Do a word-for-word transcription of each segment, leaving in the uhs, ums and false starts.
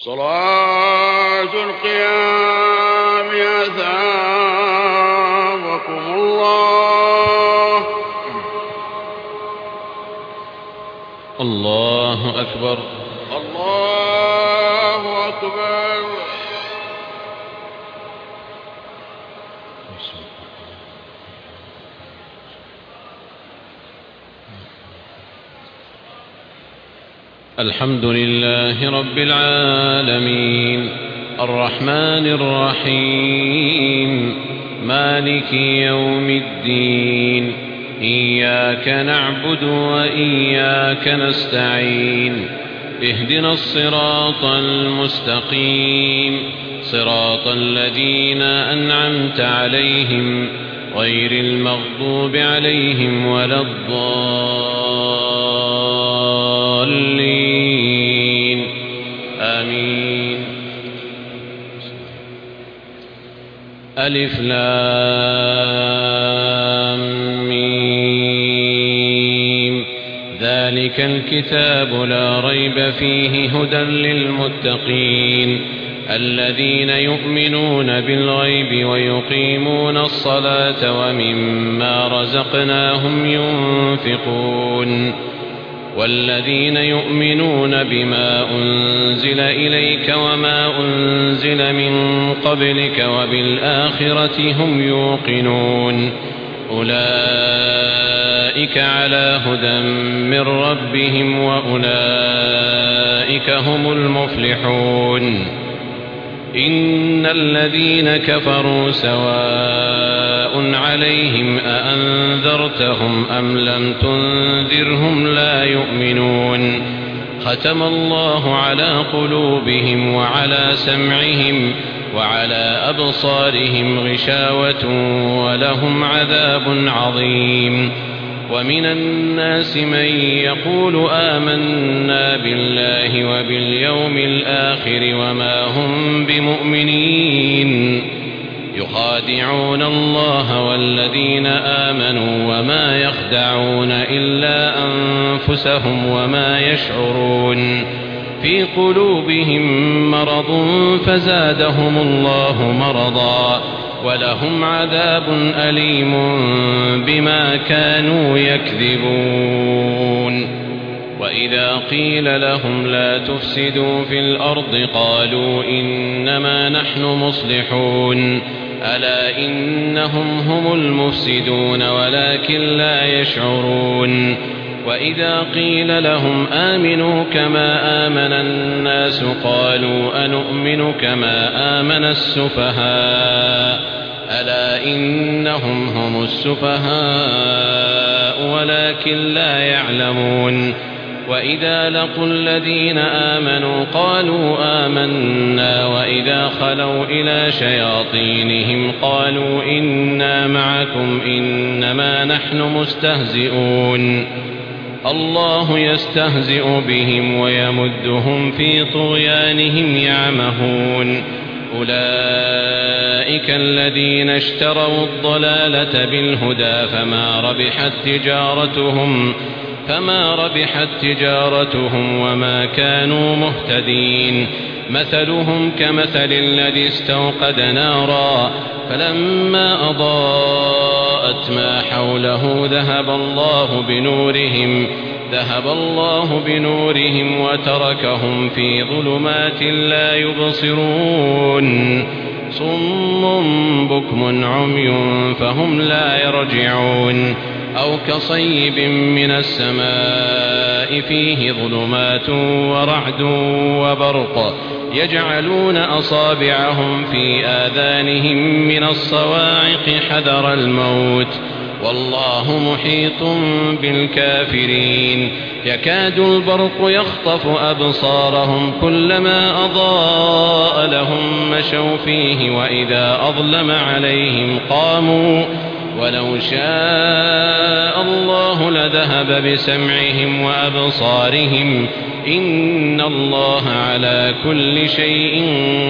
صلاة القيام أثابكم الله. الله أكبر. الله أكبر. الحمد لله رب العالمين الرحمن الرحيم مالك يوم الدين إياك نعبد وإياك نستعين اهدنا الصراط المستقيم صراط الذين أنعمت عليهم غير المغضوب عليهم ولا الضالين آمين. ألف لام ميم ذلك الكتاب لا ريب فيه هدى للمتقين الذين يؤمنون بالغيب ويقيمون الصلاة ومما رزقناهم ينفقون والذين يؤمنون بما أنزل إليك وما أنزل من قبلك وبالآخرة هم يوقنون أولئك على هدى من ربهم وأولئك هم المفلحون. إن الذين كفروا سواء عليهم أأنذرتهم أم لم تنذرهم لا يؤمنون ختم الله على قلوبهم وعلى سمعهم وعلى أبصارهم غشاوة ولهم عذاب عظيم. ومن الناس من يقول آمنا بالله وباليوم الآخر وما هم بمؤمنين يخادعون الله والذين آمنوا وما يخدعون إلا أنفسهم وما يشعرون في قلوبهم مرض فزادهم الله مرضا ولهم عذاب أليم بما كانوا يكذبون. وإذا قيل لهم لا تفسدوا في الأرض قالوا إنما نحن مصلحون ألا إنهم هم المفسدون ولكن لا يشعرون. وإذا قيل لهم آمنوا كما آمن الناس قالوا أنؤمن كما آمن السفهاء ألا إنهم هم السفهاء ولكن لا يعلمون. وإذا لقوا الذين آمنوا قالوا آمنا وإذا خلوا إلى شياطينهم قالوا إنا معكم إنما نحن مستهزئون الله يستهزئ بهم ويمدهم في طغيانهم يعمهون. أولئك الذين اشتروا الضلالة بالهدى فما ربحت تجارتهم فما ربحت تجارتهم وما كانوا مهتدين. مثلهم كمثل الذي استوقد نارا فلما أضاءت ما حوله ذهب الله بنورهم ذهب الله بنورهم وتركهم في ظلمات لا يبصرون صم بكم عمي فهم لا يرجعون. أو كصيب من السماء فيه ظلمات ورعد وبرق يجعلون أصابعهم في آذانهم من الصواعق حذر الموت والله محيط بالكافرين. يكاد البرق يخطف أبصارهم كلما أضاء لهم مشوا فيه وإذا أظلم عليهم قاموا ولو شاء الله لذهب بسمعهم وأبصارهم إن الله على كل شيء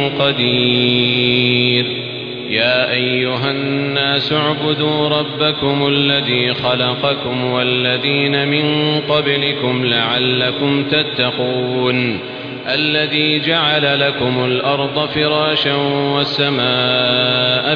قدير. يا أيها الناس اعبدوا ربكم الذي خلقكم والذين من قبلكم لعلكم تتقون الذي جعل لكم الأرض فراشا والسماء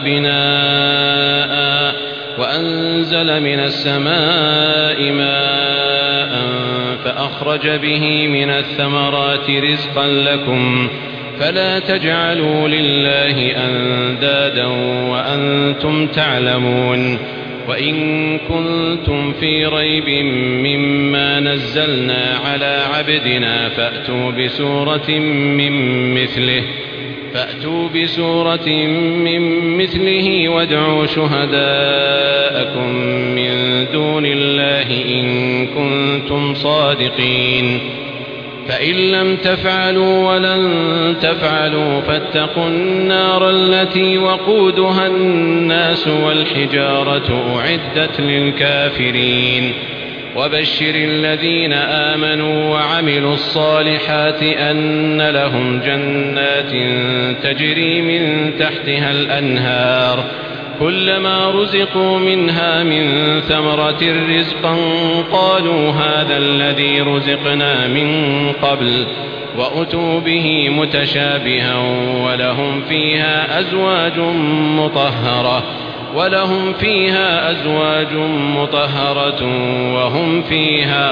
بناء وأنزل من السماء ماء فأخرج به من الثمرات رزقا لكم فلا تجعلوا لله أندادا وأنتم تعلمون وإن كنتم في ريب مما نزلنا على عبدنا فأتوا بسورة من مثله فأتوا بسورة من مثله وادعوا شهداءكم من دون الله إن كنتم صادقين فإن لم تفعلوا ولن تفعلوا فاتقوا النار التي وقودها الناس والحجارة أعدت للكافرين وبشر الذين آمنوا وعملوا الصالحات أن لهم جنات تجري من تحتها الأنهار كلما رزقوا منها من ثمرة رزقا قالوا هذا الذي رزقنا من قبل وأتوا به متشابها ولهم فيها أزواج مطهرة ولهم فيها أزواج مطهرة وهم فيها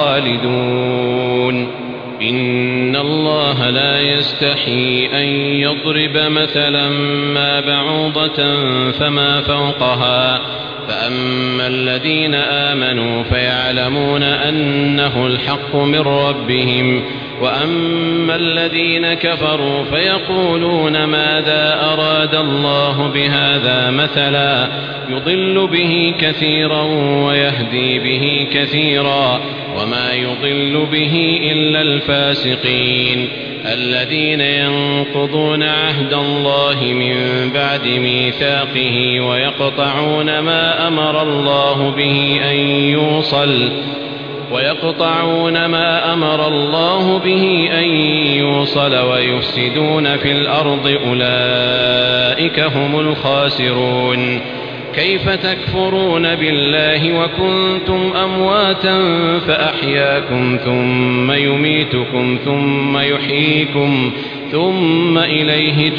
خالدون إن الله لا يستحي أن يضرب مثلا ما بعوضة فما فوقها فأما الذين آمنوا فيعلمون أنه الحق من ربهم وأما الذين كفروا فيقولون ماذا أراد الله بهذا مثلا يضل به كثيرا ويهدي به كثيرا وما يضل به إلا الفاسقين الذين ينقضون عهد الله من بعد ميثاقه ويقطعون ما أمر الله به أن يوصل ويقطعون ما أمر الله به أن يوصل ويفسدون في الأرض أولئك هم الخاسرون كيف تكفرون بالله وكنتم أمواتا فأحياكم ثم يميتكم ثم يحييكم ثم إليه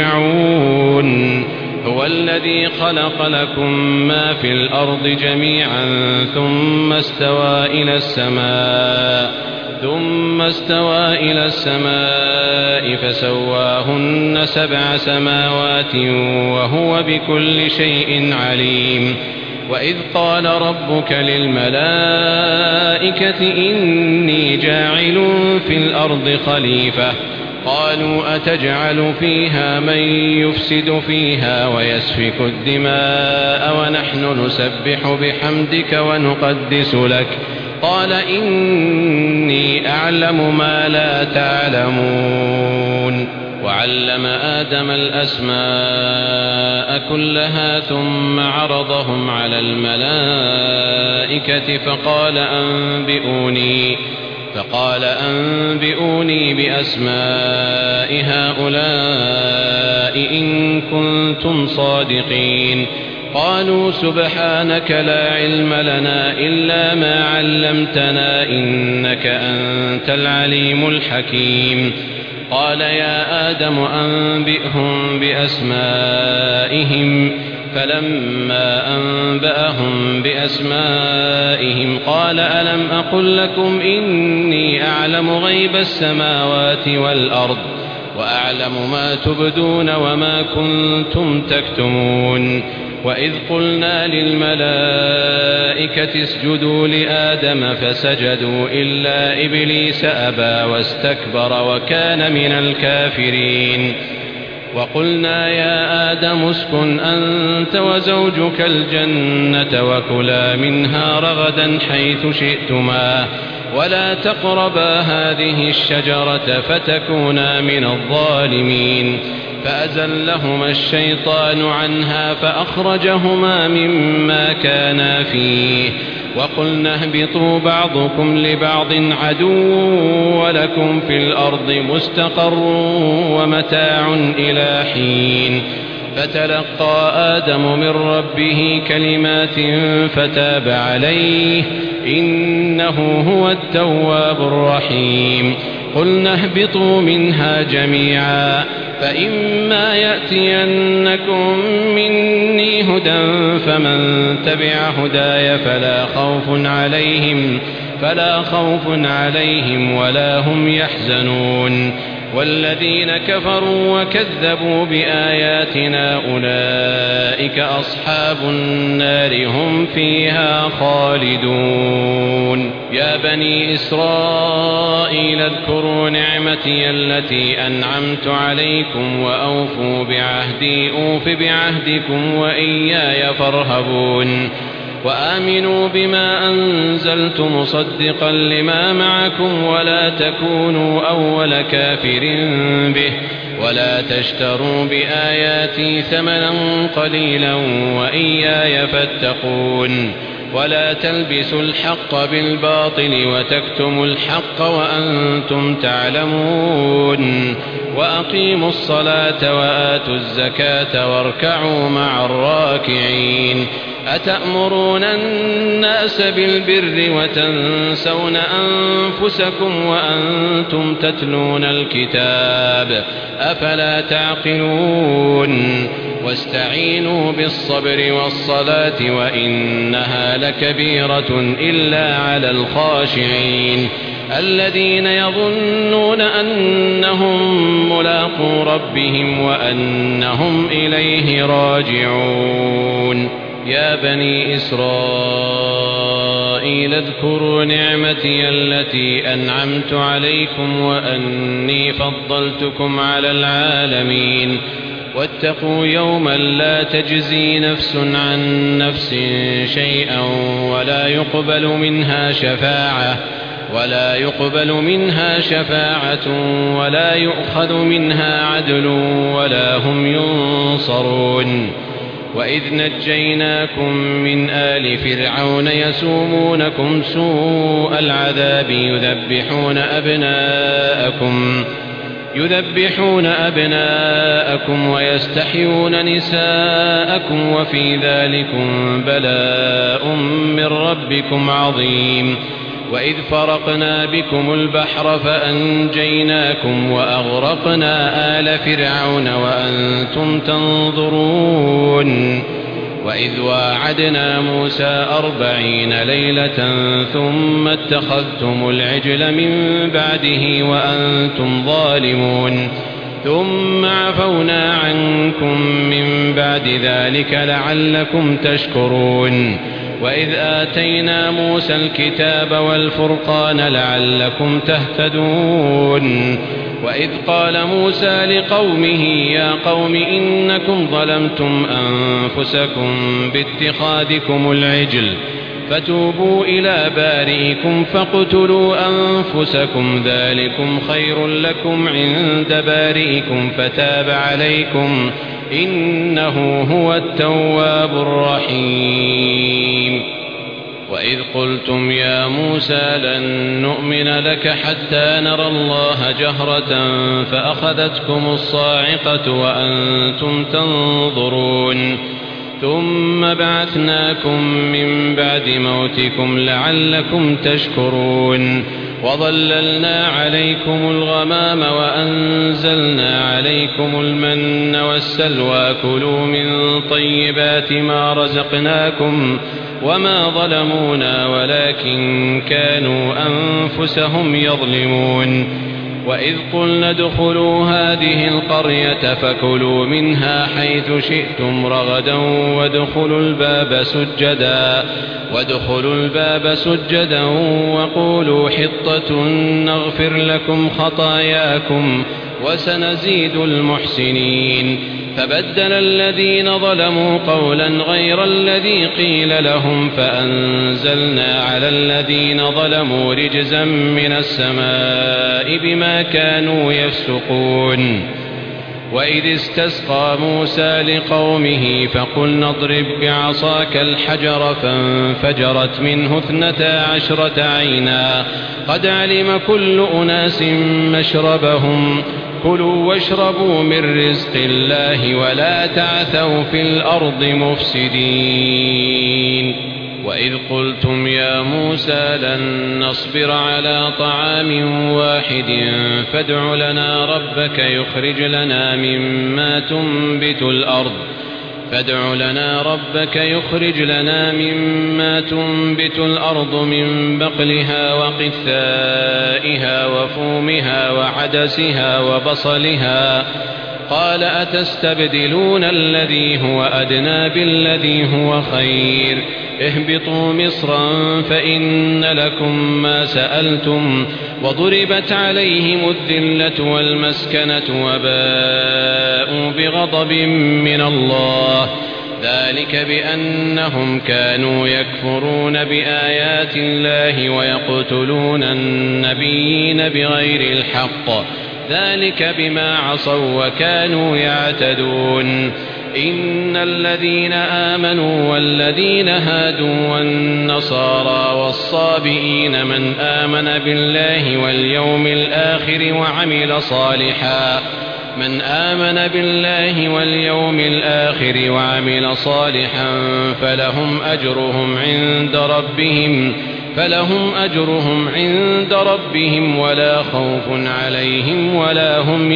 ترجعون هو الذي خلق لكم ما في الأرض جميعا ثم استوى إلى السماء ثم استوى إلى السماء فسواهن سبع سماوات وهو بكل شيء عليم وإذ قال ربك للملائكة إني جاعل في الأرض خليفة قالوا أتجعل فيها من يفسد فيها ويسفك الدماء ونحن نسبح بحمدك ونقدس لك قال إني أعلم ما لا تعلمون وعلم آدم الأسماء كلها ثم عرضهم على الملائكة فقال أنبئوني فقال أنبئوني بأسماء هؤلاء إن كنتم صادقين قالوا سبحانك لا علم لنا إلا ما علمتنا إنك أنت العليم الحكيم قال يا آدم أنبئهم بأسمائهم فلما أنبأهم بأسمائهم قال ألم أقل لكم إني أعلم غيب السماوات والأرض وأعلم ما تبدون وما كنتم تكتمون وإذ قلنا للملائكة اسجدوا لآدم فسجدوا إلا إبليس أبى واستكبر وكان من الكافرين وقلنا يا آدم اسكن أنت وزوجك الجنة وكلا منها رغدا حيث شئتما ولا تقربا هذه الشجرة فتكونا من الظالمين فأزلهما الشيطان عنها فأخرجهما مما كانا فيه وقلنا اهبطوا بعضكم لبعض عدو ولكم في الأرض مستقر ومتاع إلى حين فتلقى آدم من ربه كلمات فتاب عليه إنه هو التواب الرحيم قلنا اهبطوا منها جميعا فإما يأتينكم مني هدى فمن تبع هداي فلا خوف عليهم فلا خوف عليهم ولا هم يحزنون والذين كفروا وكذبوا بآياتنا أولئك أصحاب النار هم فيها خالدون. يا بني إسرائيل اذكروا نعمتي التي أنعمت عليكم وأوفوا بعهدي أوف بعهدكم وإياي فارهبون وآمنوا بما أنزلت مصدقا لما معكم ولا تكونوا أول كافر به ولا تشتروا بآياتي ثمنا قليلا وإياي فاتقون ولا تلبسوا الحق بالباطل وتكتموا الحق وأنتم تعلمون وأقيموا الصلاة وآتوا الزكاة واركعوا مع الراكعين. أتأمرون الناس بالبر وتنسون أنفسكم وأنتم تتلون الكتاب أفلا تعقلون واستعينوا بالصبر والصلاة وإنها لكبيرة إلا على الخاشعين الذين يظنون أنهم ملاقو ربهم وأنهم إليه راجعون. يا بني إسرائيل اذكروا نعمتي التي أنعمت عليكم وأني فضلتكم على العالمين واتقوا يوما لا تجزي نفس عن نفس شيئا ولا يقبل منها شفاعة ولا يقبل منها شفاعة ولا يؤخذ منها عدل ولا هم ينصرون. وإذ نجيناكم من آل فرعون يسومونكم سوء العذاب يذبحون أبناءكم يذبحون أبناءكم ويستحيون نساءكم وفي ذلكم بلاء من ربكم عظيم. وإذ فرقنا بكم البحر فأنجيناكم وأغرقنا آل فرعون وأنتم تنظرون. وإذ واعدنا موسى أربعين ليلة ثم اتخذتم العجل من بعده وأنتم ظالمون ثم عفونا عنكم من بعد ذلك لعلكم تشكرون. وإذ آتينا موسى الكتاب والفرقان لعلكم تهتدون. وإذ قال موسى لقومه يا قوم إنكم ظلمتم أنفسكم باتخاذكم العجل فتوبوا إلى بارئكم فاقتلوا أنفسكم ذلكم خير لكم عند بارئكم فتاب عليكم إنه هو التواب الرحيم. وإذ قلتم يا موسى لن نؤمن لك حتى نرى الله جهرة فأخذتكم الصاعقة وأنتم تنظرون ثم بعثناكم من بعد موتكم لعلكم تشكرون. وظللنا عليكم الغمام وأنزلنا عليكم المن والسلوى كلوا من طيبات ما رزقناكم وما ظلمونا ولكن كانوا أنفسهم يظلمون. وإذ قلنا ادخلوا هذه القرية فكلوا منها حيث شئتم رغدا وادخلوا الباب سجدا وادخلوا الباب سجدا وقولوا حطة نغفر لكم خطاياكم وسنزيد المحسنين. فبدل الذين ظلموا قولا غير الذي قيل لهم فأنزلنا على الذين ظلموا رجزا من السماء بما كانوا يفسقون. وإذ استسقى موسى لقومه فقلنا اضرب بعصاك الحجر فانفجرت منه اثنتا عشرة عينا قد علم كل أناس مشربهم كلوا واشربوا من رزق الله ولا تعثوا في الأرض مفسدين. وإذ قلتم يا موسى لن نصبر على طعام واحد فادع لنا ربك يخرج لنا مما تنبت الأرض فادع لنا ربك يخرج لنا مما تنبت الأرض من بقلها وقثائها وفومها وعدسها وبصلها قال أتستبدلون الذي هو أدنى بالذي هو خير اهبطوا مصرا فإن لكم ما سألتم وضربت عليهم الذلة والمسكنة وباءوا بغضب من الله ذلك بأنهم كانوا يكفرون بآيات الله ويقتلون النبيين بغير الحق ذلك بما عصوا وكانوا يعتدون إن الذين آمنوا والذين هادوا والنصارى والصابئين من آمن بالله واليوم الآخر وعمل صالحا من آمن بالله واليوم الآخر وعمل صالحا فلهم أجرهم عند ربهم فلهم أجرهم عند ربهم ولا خوف عليهم ولا هم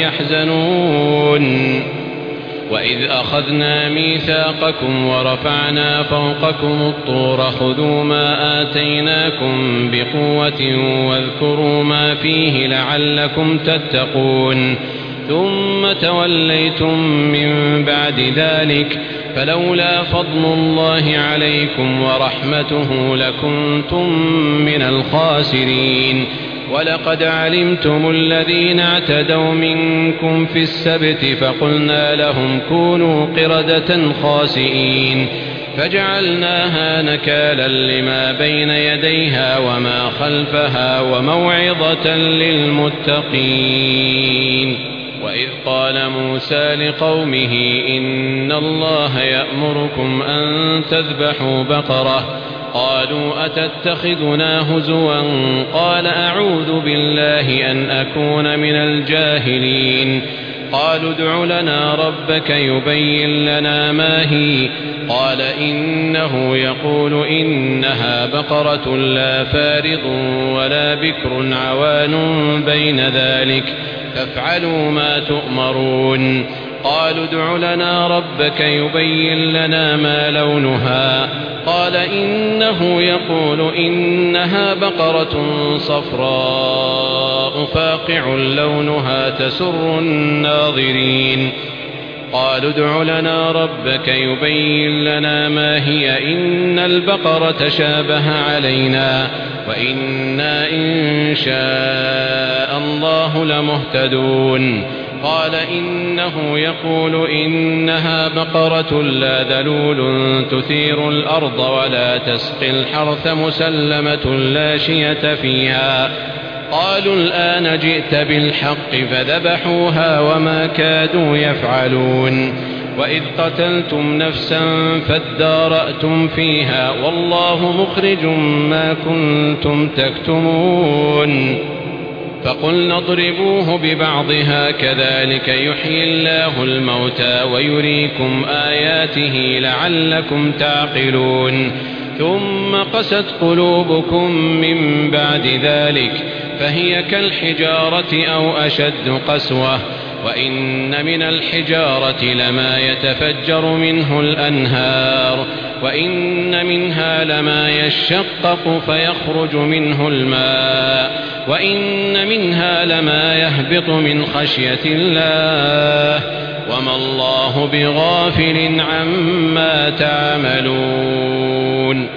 يحزنون وإذ أخذنا ميثاقكم ورفعنا فوقكم الطور خذوا ما آتيناكم بقوة واذكروا ما فيه لعلكم تتقون ثم توليتم من بعد ذلك فلولا فضل الله عليكم ورحمته لكنتم من الخاسرين ولقد علمتم الذين اعتدوا منكم في السبت فقلنا لهم كونوا قردة خاسئين فجعلناها نكالا لما بين يديها وما خلفها وموعظة للمتقين وإذ قال موسى لقومه إن الله يأمركم أن تذبحوا بقرة قالوا أتتخذنا هزوا قال أعوذ بالله أن أكون من الجاهلين قالوا ادع لنا ربك يبين لنا ما هي قال إنه يقول إنها بقرة لا فارض ولا بكر عوان بين ذلك فافعلوا ما تؤمرون قالوا ادع لنا ربك يبين لنا ما لونها قال إنه يقول إنها بقرة صفراء فاقع لونها تسر الناظرين قالوا ادع لنا ربك يبين لنا ما هي إن البقرة شابه علينا وإنا إن شاء الله لمهتدون قال إنه يقول إنها بقرة لا ذلول تثير الأرض ولا تسقي الحرث مسلمة لا شية فيها قالوا الآن جئت بالحق فذبحوها وما كادوا يفعلون وإذ قتلتم نفسا فادارأتم فيها والله مخرج ما كنتم تكتمون فقلنا اضربوه ببعضها كذلك يحيي الله الموتى ويريكم آياته لعلكم تعقلون ثم قست قلوبكم من بعد ذلك فهي كالحجارة أو أشد قسوة وإن من الحجارة لما يتفجر منه الأنهار وإن منها لما يشقق فيخرج منه الماء وإن منها لما يهبط من خشية الله وما الله بغافل عما تعملون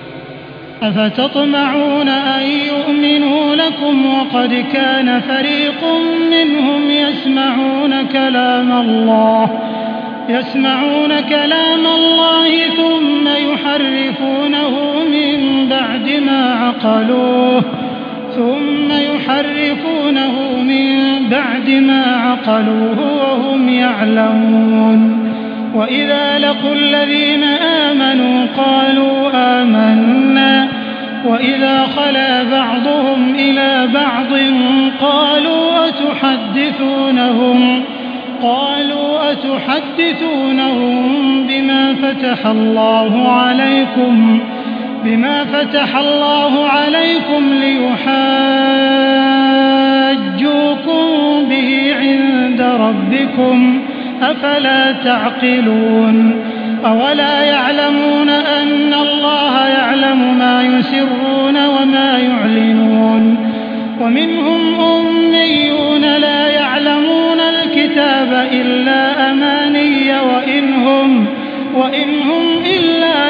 أفتطمعون أن يؤمنوا لكم وقد كان فريق منهم يسمعون كلام الله يسمعون كلام الله ثم يحرفونه من بعد ما عقلوه ثم يحرفونه من بعد ما عقلوه وهم يعلمون وإذا لقوا الذين آمنوا قالوا آمنا وإذا خلا بعضهم إلى بعض قالوا أتحدثونهم قالوا أتحدثونهم بما فتح الله عليكم بما فتح الله عليكم ليحاجوكم به عند ربكم أفلا تعقلون أولا يعلمون أن الله يعلم ما يسرون وما يعلنون ومنهم أميون لا يعلمون الكتاب إلا أماني وإن هم, وإن هم إلا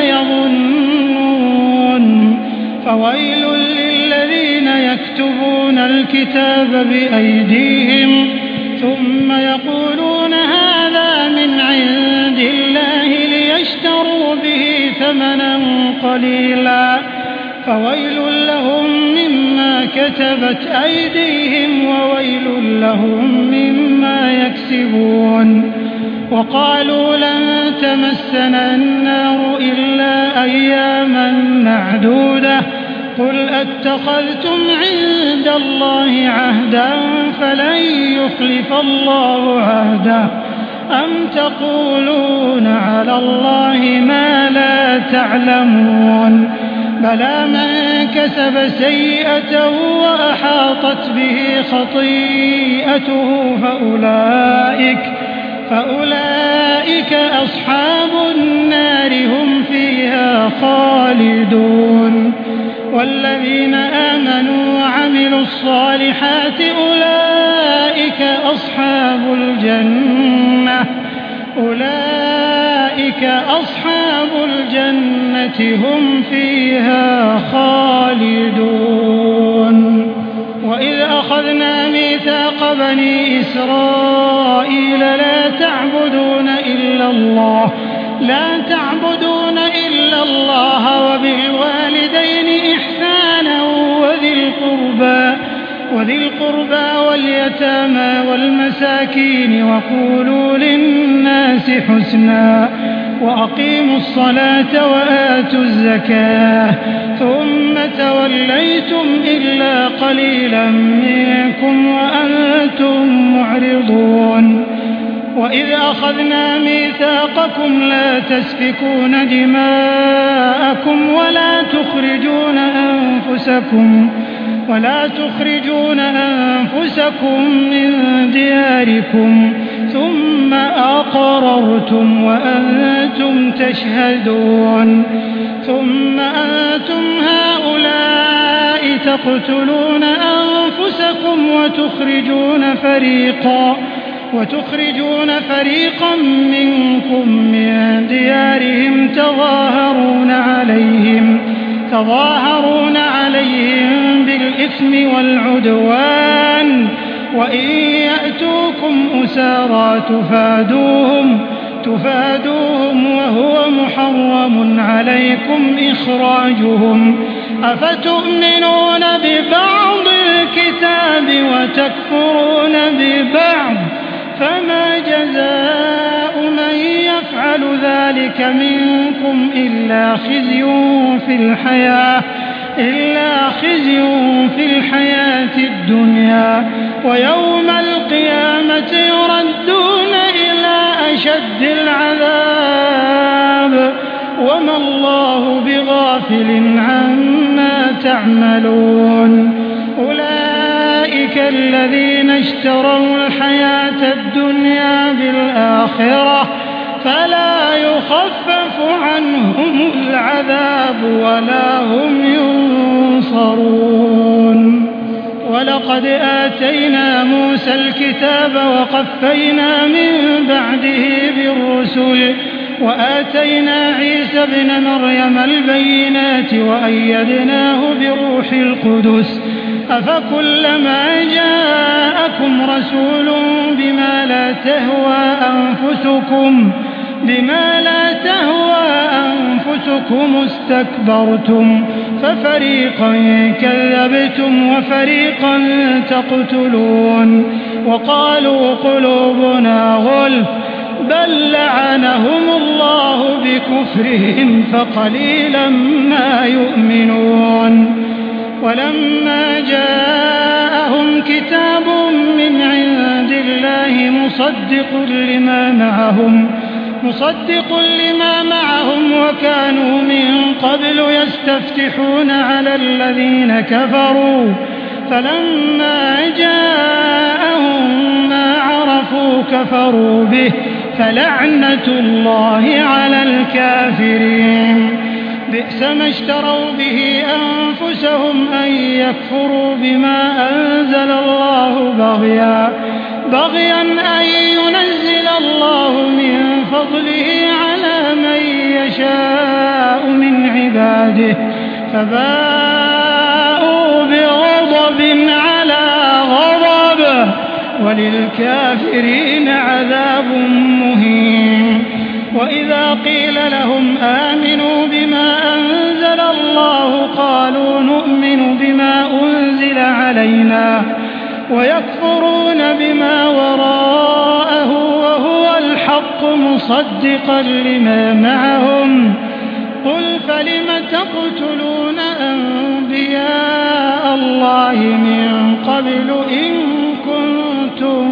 يظنون فويل للذين يكتبون الكتاب بأيديهم ثم يقولون هذا من عند الله ليشتروا به ثمنا قليلا فويل لهم مما كتبت أيديهم وويل لهم مما يكسبون وقالوا لن تمسنا النار إلا أياما معدودة قل أتخذتم عند الله عهدا فلن يخلف الله عهده أم تقولون على الله ما لا تعلمون بلى من كسب سيئة وأحاطت به خطيئته فأولئك, فأولئك أصحاب النار هم فيها خالدون والذين آمنوا وعملوا الصالحات أولئك أصحاب الجنة أولئك أصحاب الجنة هم فيها خالدون وإذ أخذنا ميثاق بني إسرائيل لا تعبدون إلا الله لا تعبدون إلا الله وبالوالدين إحسانا وذي القربى وذي القربى واليتامى والمساكين وقولوا للناس حسنا وأقيموا الصلاة وآتوا الزكاة ثم توليتم إلا قليلا منكم وأنتم معرضون وإذ أخذنا ميثاقكم لا تسفكون دماءكم ولا تخرجون أنفسكم ولا تخرجون أنفسكم من دياركم ثم أقررتم وأنتم تشهدون ثم أنتم هؤلاء تقتلون أنفسكم وتخرجون فريقا وتخرجون فريقا منكم من ديارهم تظاهرون عليهم تظاهرون عليهم بالإثم والعدوان وإن يأتوكم أسارى تفادوهم تفادوهم وهو محرم عليكم إخراجهم أفتؤمنون ببعض الكتاب وتكفرون ببعض فما جزاء من يفعل ذلك منكم إلا خزي في الحياة إلا خزي في الحياة الدنيا ويوم القيامة يردون إلى أشد العذاب وما الله بغافل عما تعملون أولئك الذين اشتروا الحياة الدنيا بالآخرة فلا يخفف عنهم العذاب ولا هم ينصرون ولقد آتينا موسى الكتاب وقفينا من بعده بالرسل وآتينا عيسى ابن مريم البينات وأيدناه بروح القدس أفكلما جاءكم رسول بما لا تهوى أنفسكم بما لا تهوى أنفسكم استكبرتم ففريقا كذبتم وفريقا تقتلون وقالوا قلوبنا غلف بل لعنهم الله بكفرهم فقليلا ما يؤمنون ولما جاءهم كتاب من عند الله مصدق لما معهم مصدق لما معهم وكانوا من قبل يستفتحون على الذين كفروا فلما جاءهم ما عرفوا كفروا به فلعنة الله على الكافرين بئس ما اشتروا به أنفسهم أن يكفروا بما أنزل الله بغيا بغيا أن ينزل الله من فضله على من يشاء من عباده فباءوا بغضب على غضب وللكافرين عذاب مهين وإذا قيل لهم آمنوا بما أنزل الله قالوا نؤمن بما أنزل علينا ويكفرون بما وراءه وهو الحق مصدقا لما معهم قل فلم تقتلون أنبياء الله من قبل إن كنتم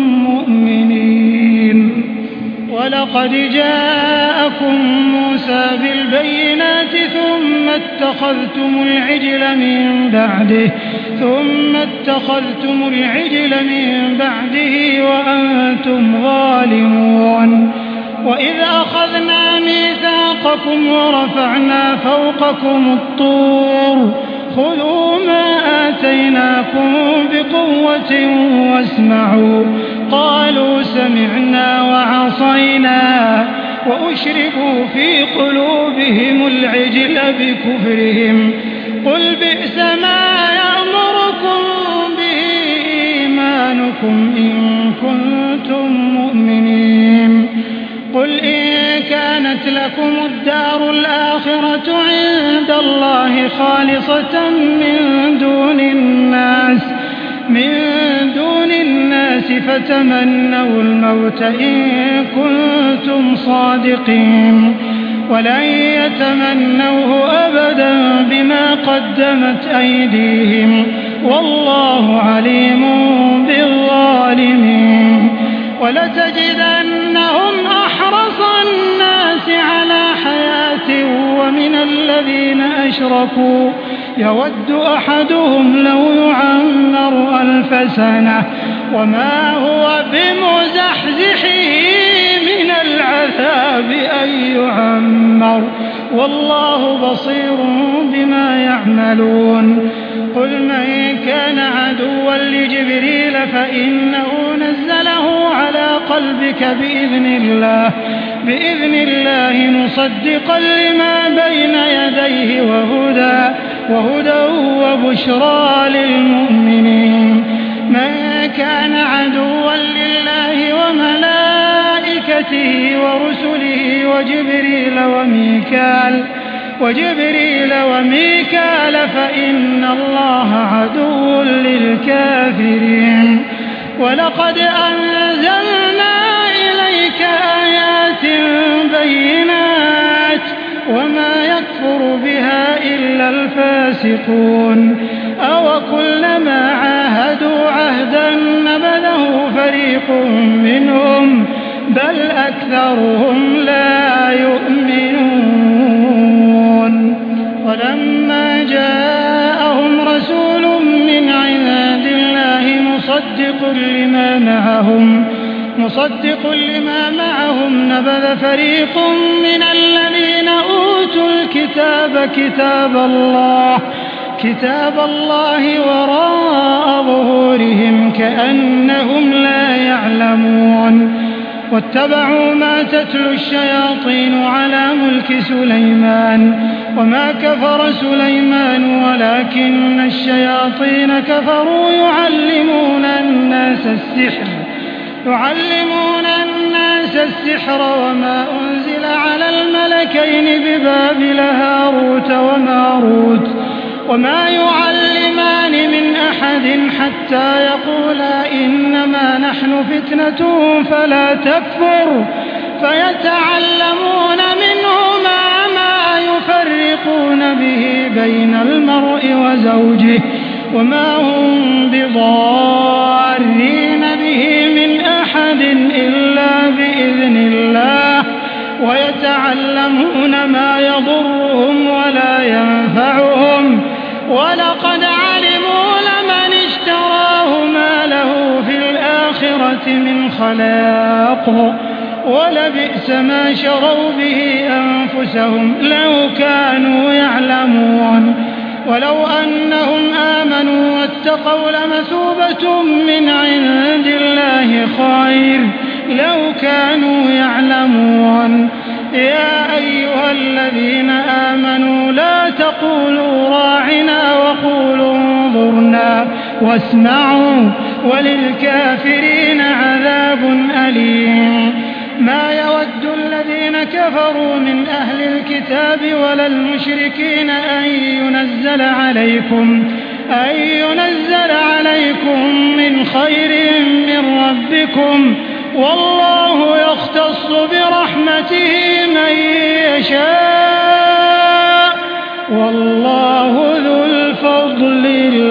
مؤمنين ولقد جاءكم موسى بالبينات ثم اتخذتم العجل من بعده ثم اتخذتم العجل من بعده وأنتم ظالمون وإذ أخذنا ميثاقكم ورفعنا فوقكم الطور خذوا ما آتيناكم بقوة واسمعوا قالوا سمعنا وعصينا وأشربوا في قلوبهم العجل بكفرهم قل بئس ما يأمركم به إيمانكم إن كنتم مؤمنين قل إن كانت لكم الدار الآخرة عند الله خالصة من دون الناس من دون الناس فتمنوا الموت إن كنتم صادقين ولن يتمنوه أبدا بما قدمت أيديهم والله عليم بالظالمين ولتجدنهم أحرص الناس على حياة ومن الذين أشركوا يود أحدهم لو يعمر ألف سنة وما هو بمزحزحه من العذاب أن يعمر والله بصير بما يعملون قل من كان عدوا لجبريل فإنه نزله على قلبك بإذن الله بإذن الله مصدقا لما بين يديه وهدى وهدى وبشرى للمؤمنين من كان عدوا لله وملائكته ورسله وجبريل وميكال وجبريل وميكال فإن الله عدو للكافرين ولقد أنزلنا إليك آيات بينات وما يكفر بها إلا الفاسقون أو كلما عاهدوا عهدا نبذه فريق منهم بل أكثرهم لا يؤمنون ولما جاءهم رسول من عند الله مصدق لما معهم مصدق لما معهم نبذ فريق من الذين أوتوا الكتاب كتاب الله كتاب الله وراء ظهورهم كأنهم لا يعلمون واتبعوا ما تتلو الشياطين على ملك سليمان وما كفر سليمان ولكن الشياطين كفروا يعلمون الناس السحر يعلمون الناس السحر وما أنزل على الملكين ببابل هاروت وماروت وما يعلمان من أحد حتى يقولا إنما نحن فتنة فلا تكفر فيتعلمون منهما ما يفرقون به بين المرء وزوجه وما هم بضارين به من أحد إلا بإذن الله ويتعلمون ما يضرهم ولا ينفعهم ولقد علموا لمن اشتراه ما له في الآخرة من خلاق ولبئس ما شروا به أنفسهم لو كانوا يعلمون ولو أنهم آمنوا واتقوا لمثوبة من عند الله خير لو كانوا يعلمون يا أيها الذين آمنوا لا تقولوا راعنا وقولوا انظرنا واسمعوا وللكافرين عذاب أليم ما يود الذين كفروا من أهل الكتاب ولا المشركين أن ينزل عليكم أن ينزل عليكم من خير من ربكم والله يختص برحمته من يشاء والله ذو الفضل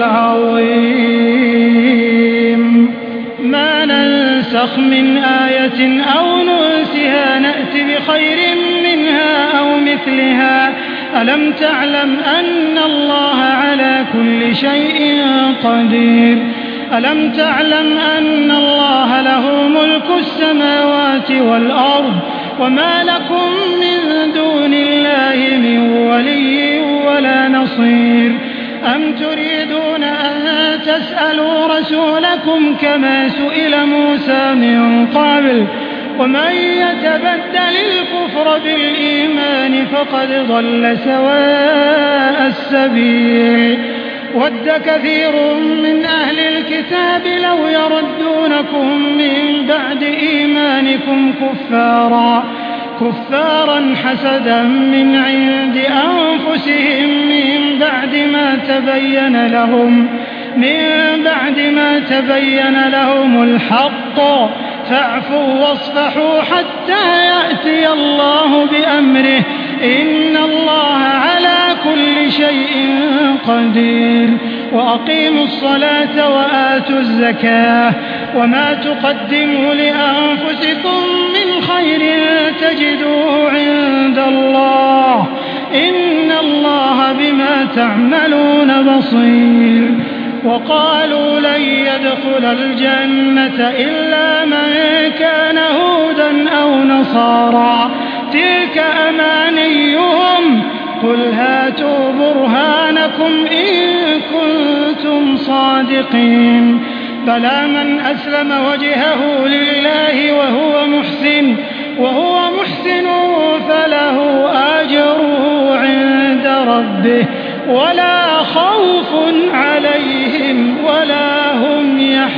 العظيم ما ننسخ من آية أو ننسها نأت بخير منها أو مثلها ألم تعلم أن الله على كل شيء قدير ألم تعلم أن الله له ملك السماوات والأرض وما لكم من دون الله من ولي ولا نصير أم تريدون أن تسألوا رسولكم كما سئل موسى من قبل ومن يتبدل الكفر بالإيمان فقد ضل سواء السبيل ود كثير من أهل الكتاب لو يردونكم من بعد إيمانكم كفارا كفارا حسدا من عند أنفسهم من بعد ما تبين لهم من بعد ما تبين لهم الحق فاعفوا واصفحوا حتى يأتي الله بأمره إن الله على كل شيء قدير وأقيموا الصلاة وآتوا الزكاة وما تقدموا لأنفسكم من خير تجدوه عند الله إن الله بما تعملون بصير وقالوا لن يدخل الجنة إلا من كان هودا أو نصارى تلك أمانيهم قل هاتوا برهانكم إن كنتم صادقين بلى من أسلم وجهه لله وهو محسن وهو محسن فله أجره عند ربه ولا خوف عليهم ولا هم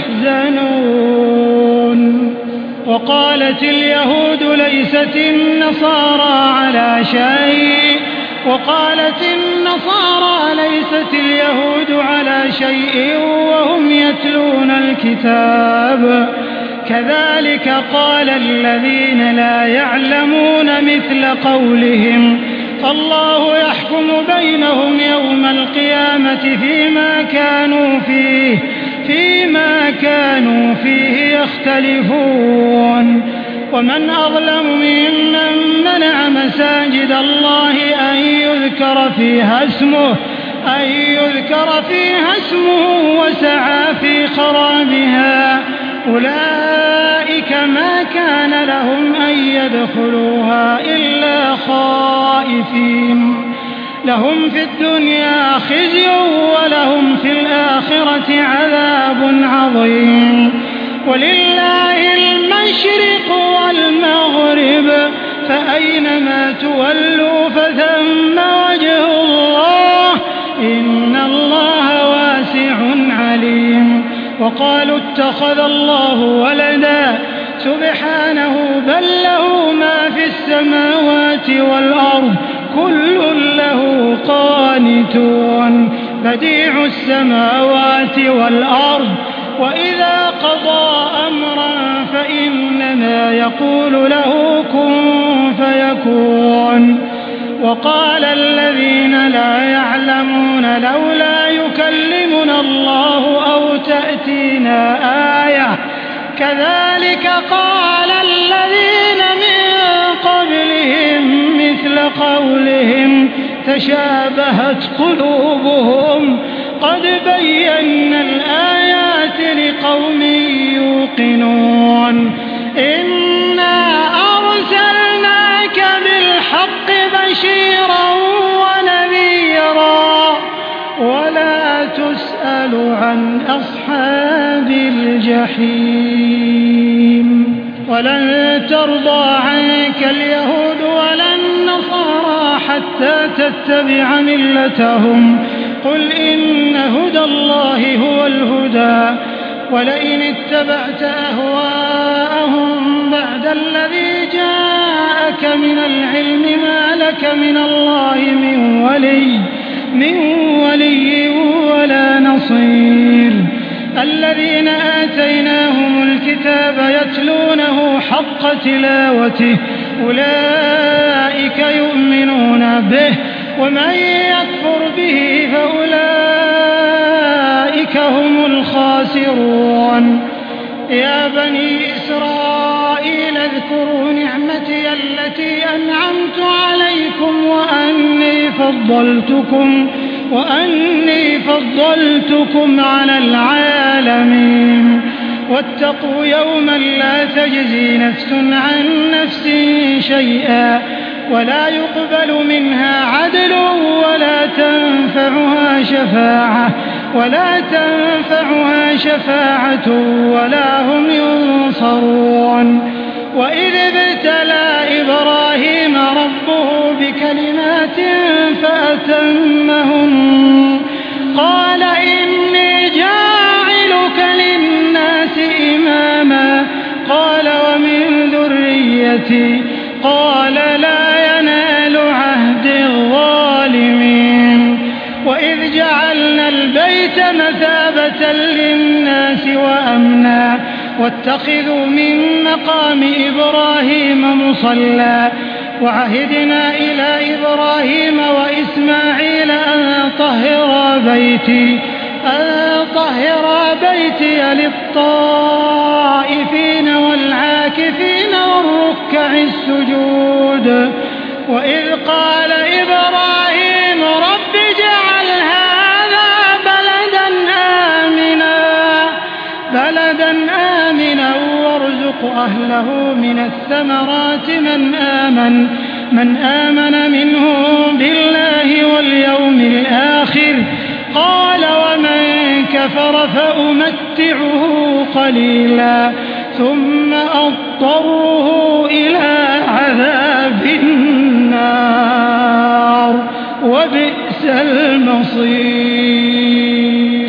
يحزنون وقالت اليهود ليست النصارى على شيء وقالت النصارى ليست اليهود على شيء وهم يتلون الكتاب كذلك قال الذين لا يعلمون مثل قولهم فالله يحكم بينهم يوم القيامة فيما كانوا فيه فيما كانوا فيه يختلفون ومن أظلم ممن منع مساجد الله أن يذكر فيها اسمه أن يذكر فيها اسمه وسعى في خرابها أولئك ما كان لهم أن يدخلوها إلا خائفين لهم في الدنيا خزي ولهم في الآخرة عذاب عظيم ولله المشرق والمغرب فأينما تولوا فثم وجه الله إن الله واسع عليم وقالوا اتخذ الله ولدا سبحانه بل له ما في السماوات والأرض كل له قانتون بديع السماوات والأرض وإذا قضى أمرا فإنما يقول له كن فيكون وقال الذين لا يعلمون لولا يكلمنا الله أو تأتينا آية كذلك قال الذين من قبلهم تشابهت قلوبهم قد بينا الآيات لقوم يوقنون إنا أرسلناك بالحق بشيرا ونذيرا ولا تسأل عن أصحاب الجحيم ولن ترضى عنك اليهود ولا النصارى حتى تتبع ملتهم قل إن هدى الله هو الهدى ولئن اتبعت أهواءهم بعد الذي جاءك من العلم ما لك من الله من ولي من ولي ولا نصير الذين آتيناهم الكتاب يتلونه حق تلاوته أولئك يؤمنون به ومن يكفر به فأولئك هم الخاسرون يا بني إسرائيل اذكروا نعمتي التي أنعمت عليكم وأني فضلتكم وأني فضلتكم على العالمين واتقوا يوما لا تجزي نفس عن نفس شيئا ولا يقبل منها عدل ولا تنفعها شفاعة ولا تنفعها شفاعة ولا هم ينصرون وإذ ابتلى إبراهيم ربه بكلمات فأتمهن قال إني جاعلك للناس إماما قال ومن ذريتي قال لا ينال عهد الظالمين وإذ جعلنا البيت مثابة للناس وأمنا واتخذوا من مقام إبراهيم مصلى وعهدنا إلى إبراهيم وإسماعيل أن طهرا بيتي أن طهرا بيتي للطائفين والعاكفين والركع السجود وإذ قال إبراهيم رب اجعل هذا بلدا آمنا بلدا آمنا وارزق أهله من الثمرات من آمن من آمن منهم بالله واليوم الآخر قال ومن كفر فأمتعه قليلا ثم أضطره إلى عذاب النار وبئس المصير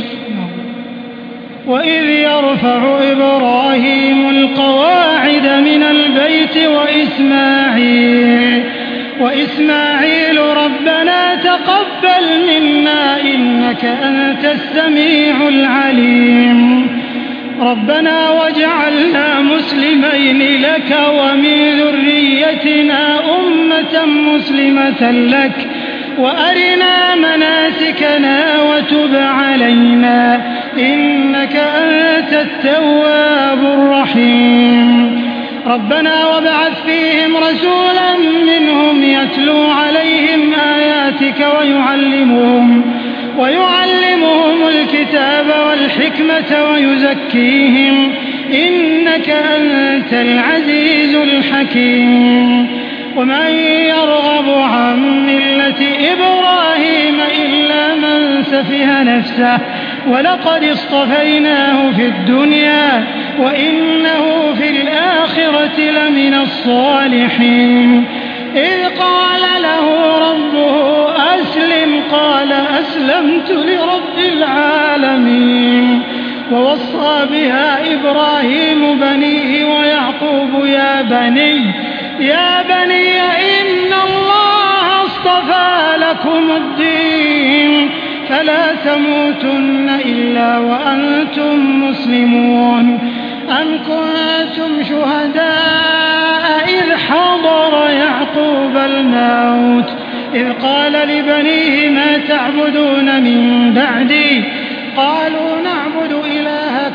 وإذ يرفع إبراهيم القواعد من البيت وإسماعيل وإسماعيل ربنا تقبل منا إنك أنت السميع العليم ربنا واجعلنا مسلمين لك ومن ذريتنا أمة مسلمة لك وأرنا مناسكنا وتب علينا إنك أنت التواب الرحيم ربنا وابعث فيهم رسولا منهم يتلو عليهم آياتك ويعلمهم ويعلمهم الكتاب والحكمة ويزكيهم إنك أنت العزيز الحكيم ومن يرغب عن ملة إبراهيم إلا من سفه نفسه ولقد اصطفيناه في الدنيا وإنه في الآخرة لمن الصالحين إذ قال له ربه أسلم قال أسلمت لرب العالمين ووصى بها إبراهيم بنيه ويعقوب يا بني يا بني إن الله اصطفى لكم الدين فلا تموتن إلا وأنتم مسلمون أم كنتم شهداء إذ حضر يعقوب الموت إذ قال لبنيه ما تعبدون من بعدي قالوا نعبد إلهك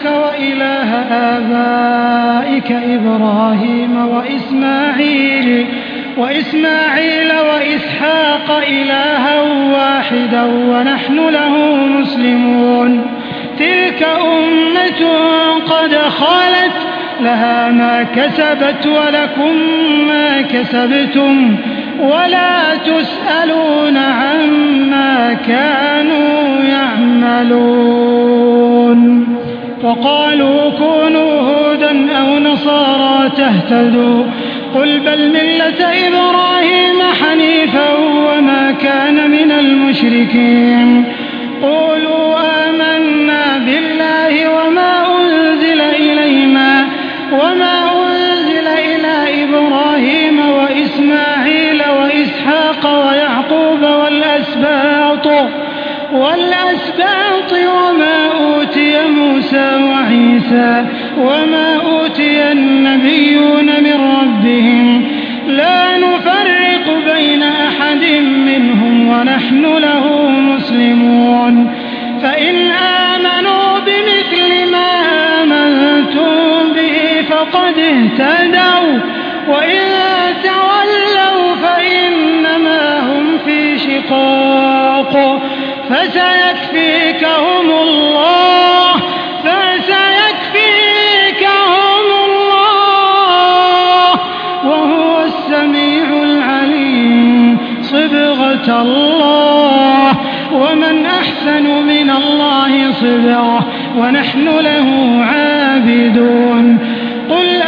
إلهك وإله آبائك إبراهيم وإسماعيل وإسماعيل وإسحاق إلها واحدا ونحن له مسلمون تلك أمة قد خلت لها ما كسبت ولكم ما كسبتم ولا تسألون عما كانوا يعملون. وقالوا كونوا هودا أو نصارى تهتدوا قل بل ملة إبراهيم حنيفا وما كان من المشركين. قولوا آمنا بالله وما أنزل إلينا وما أنزل إلى إبراهيم وإسماعيل وإسحاق ويعقوب والأسباط والأسباط وما أوتي موسى وعيسى وما أوتي النبيون من ربهم لا نفرق بين أحد منهم ونحن له مسلمون. فإن آمنوا بمثل ما آمنتم به فقد اهتدوا وإن تولوا فإنما هم في شقاق فسيكفيكهم الله فسيكفيكهم الله وهو السميع العليم. صبغة الله ومن أحسن من الله صبغة ونحن له عابدون. قل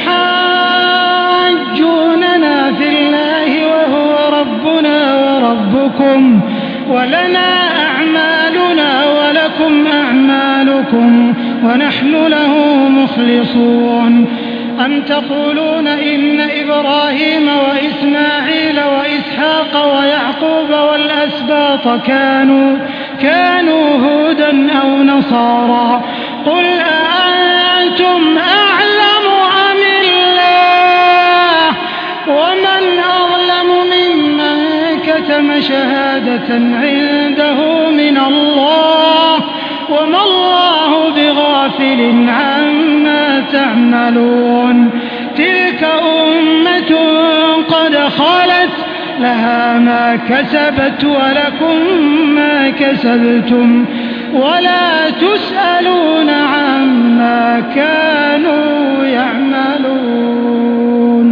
أتحاجوننا في الله وهو ربنا وربكم ولنا أعمالنا ولكم أعمالكم ونحن له مخلصون. أم تقولون إن إبراهيم وإسماعيل وإسحاق ويعقوب والأسباط كانوا كانوا هودا أو نصارى قل أأنتم أعلم أم الله ومن أظلم ممن كتم شهادة عنده من الله وما الله بغافل عما تعملون. تلك أمة قد خلت لها ما كسبت ولكم ما كسبتم ولا تسألون عما كانوا يعملون.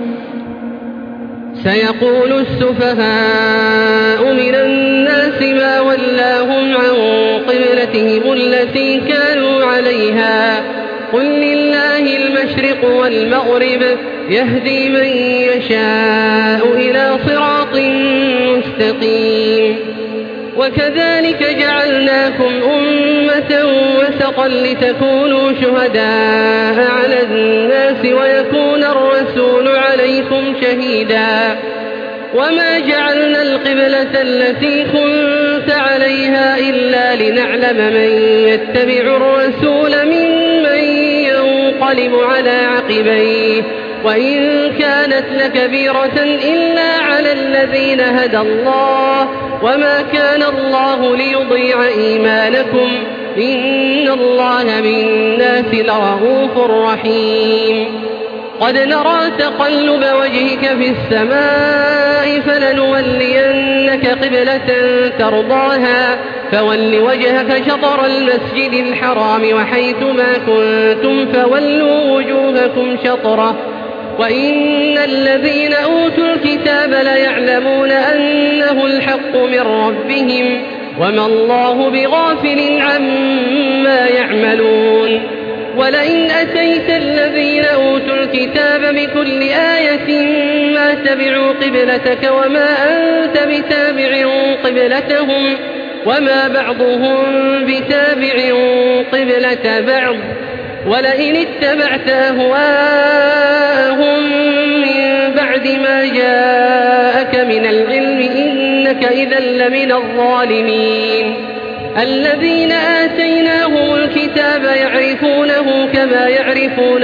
سيقول السفهاء من الناس ما ولاهم عن قبلتهم التي كانوا عليها قل لله المشرق والمغرب يهدي من يشاء إلى صراط مستقيم. وكذلك جعلناكم أمة وسطا لتكونوا شهداء على الناس ويكون الرسول عليكم شهيدا. وما جعلنا القبلة التي كنت عليها إلا لنعلم من يتبع الرسول ممن ينقلب على عقبيه وإن كانت لكبيرة إلا على الذين هدى الله وما كان الله ليضيع إيمانكم إن الله بالناس لرؤوف رحيم. قد نرى تقلب وجهك في السماء فلنولينك قبلة ترضاها فول وجهك شطر المسجد الحرام وحيث ما كنتم فولوا وجوهكم شطره وإن الذين أوتوا الكتاب ليعلمون أنه الحق من ربهم وما الله بغافل عما يعملون. ولئن أتيت الذين أوتوا الكتاب بكل آية ما تبعوا قبلتك وما أنت بتابع قبلتهم وما بعضهم بتابع قبلة بعض ولئن اتبعت أهواءهم من بعد ما جاءك من العلم إنك إذا لمن الظالمين. الذين آتيناهم الكتاب يعرفونه كما يعرفون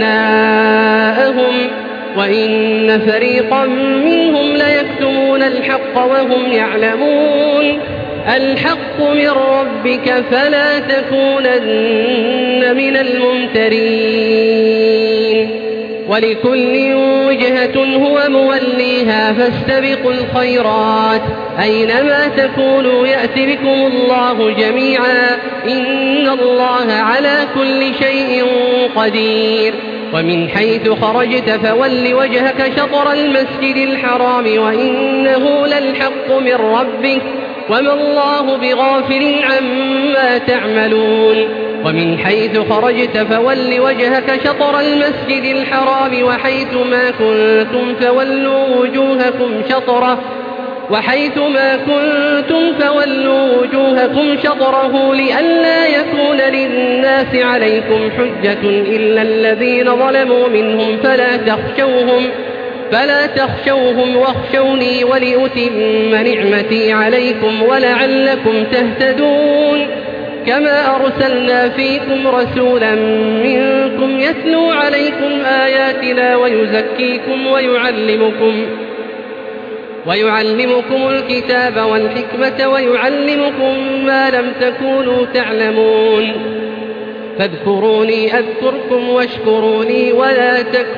أبناءهم وإن فريقا منهم ليكتمون الحق وهم يعلمون الحق من ربك فلا تكونن من الممترين ولكل وجهة هو موليها فاستبقوا الخيرات أينما تكونوا يأت بكم الله جميعا إن الله على كل شيء قدير ومن حيث خرجت فول وجهك شطر المسجد الحرام وإنه للحق من ربك وما الله بغافل عما تعملون ومن حيث خرجت فول وجهك شطر المسجد الحرام وحيث ما كنتم فولوا وجوهكم شطره وحيث ما كنتم فولوا وجوهكم شطره لئلا يكون للناس عليكم حجة إلا الذين ظلموا منهم فلا تخشوهم فلا تخشوهم واخشوني ولأتم نعمتي عليكم ولعلكم تهتدون كما أرسلنا فيكم رسولا منكم يتلو عليكم آياتنا ويزكيكم ويعلمكم ويعلمكم الكتاب والحكمة ويعلمكم ما لم تكونوا تعلمون فاذكروني أذكركم واشكروني ولا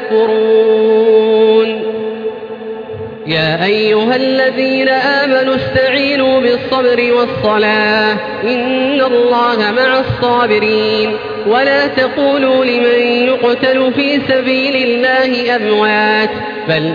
تكفرون يا أيها الذين آمنوا استعينوا بالصبر والصلاة إن الله مع الصابرين ولا تقولوا لمن يقتل في سبيل الله أموات بل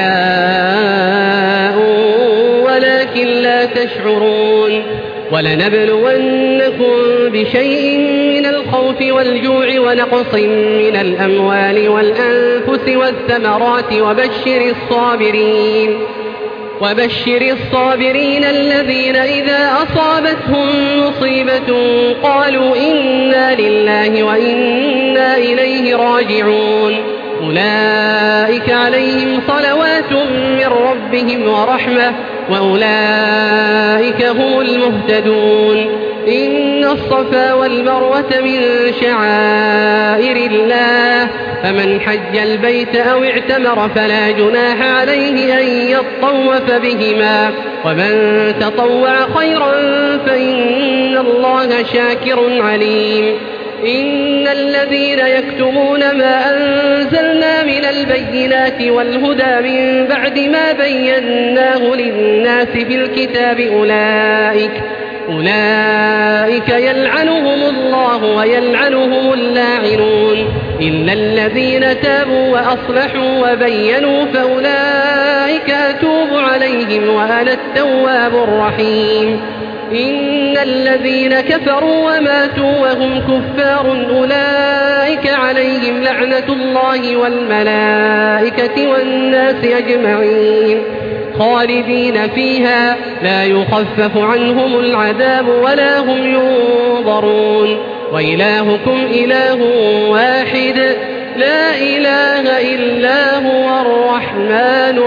أحياء ولكن لا تشعرون ولنبلونكم بشيء من الخوف والجوع ونقص من الأموال والأنفس والثمرات وبشر الصابرين وبشر الصابرين الذين إذا أصابتهم مصيبة قالوا إنا لله وإنا إليه راجعون أولئك عليهم صلوات من ربهم ورحمة وأولئك هم المهتدون إن الصفا والمروة من شعائر الله فمن حج البيت أو اعتمر فلا جناح عليه أن يطوف بهما ومن تطوع خيرا فإن الله شاكر عليم إن الذين يكتمون ما أنزلنا من البينات والهدى من بعد ما بيناه للناس في الكتاب أولئك أولئك يلعنهم الله ويلعنهم اللاعنون إلا الذين تابوا وأصلحوا وبينوا فأولئك أتوب عليهم وأنا التواب الرحيم إن الذين كفروا وماتوا وهم كفار أولئك عليهم لعنة الله والملائكة والناس أجمعين خالدين فيها لا يخفف عنهم العذاب ولا هم ينظرون وإلهكم إله واحد لا إله إلا هو الرحمن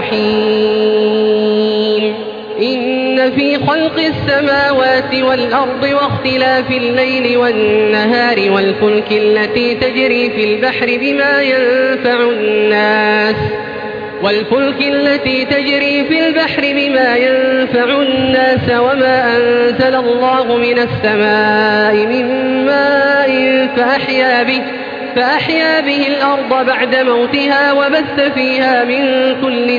الرحيم إن في خلق السماوات والأرض واختلاف الليل والنهار والفلك التي تجري في البحر بما ينفع الناس والفلك التي تجري في البحر بما ينفع الناس وما أنزل الله من السماء من ماء فأحيا به فأحيا به الأرض بعد موتها وبث فيها من كل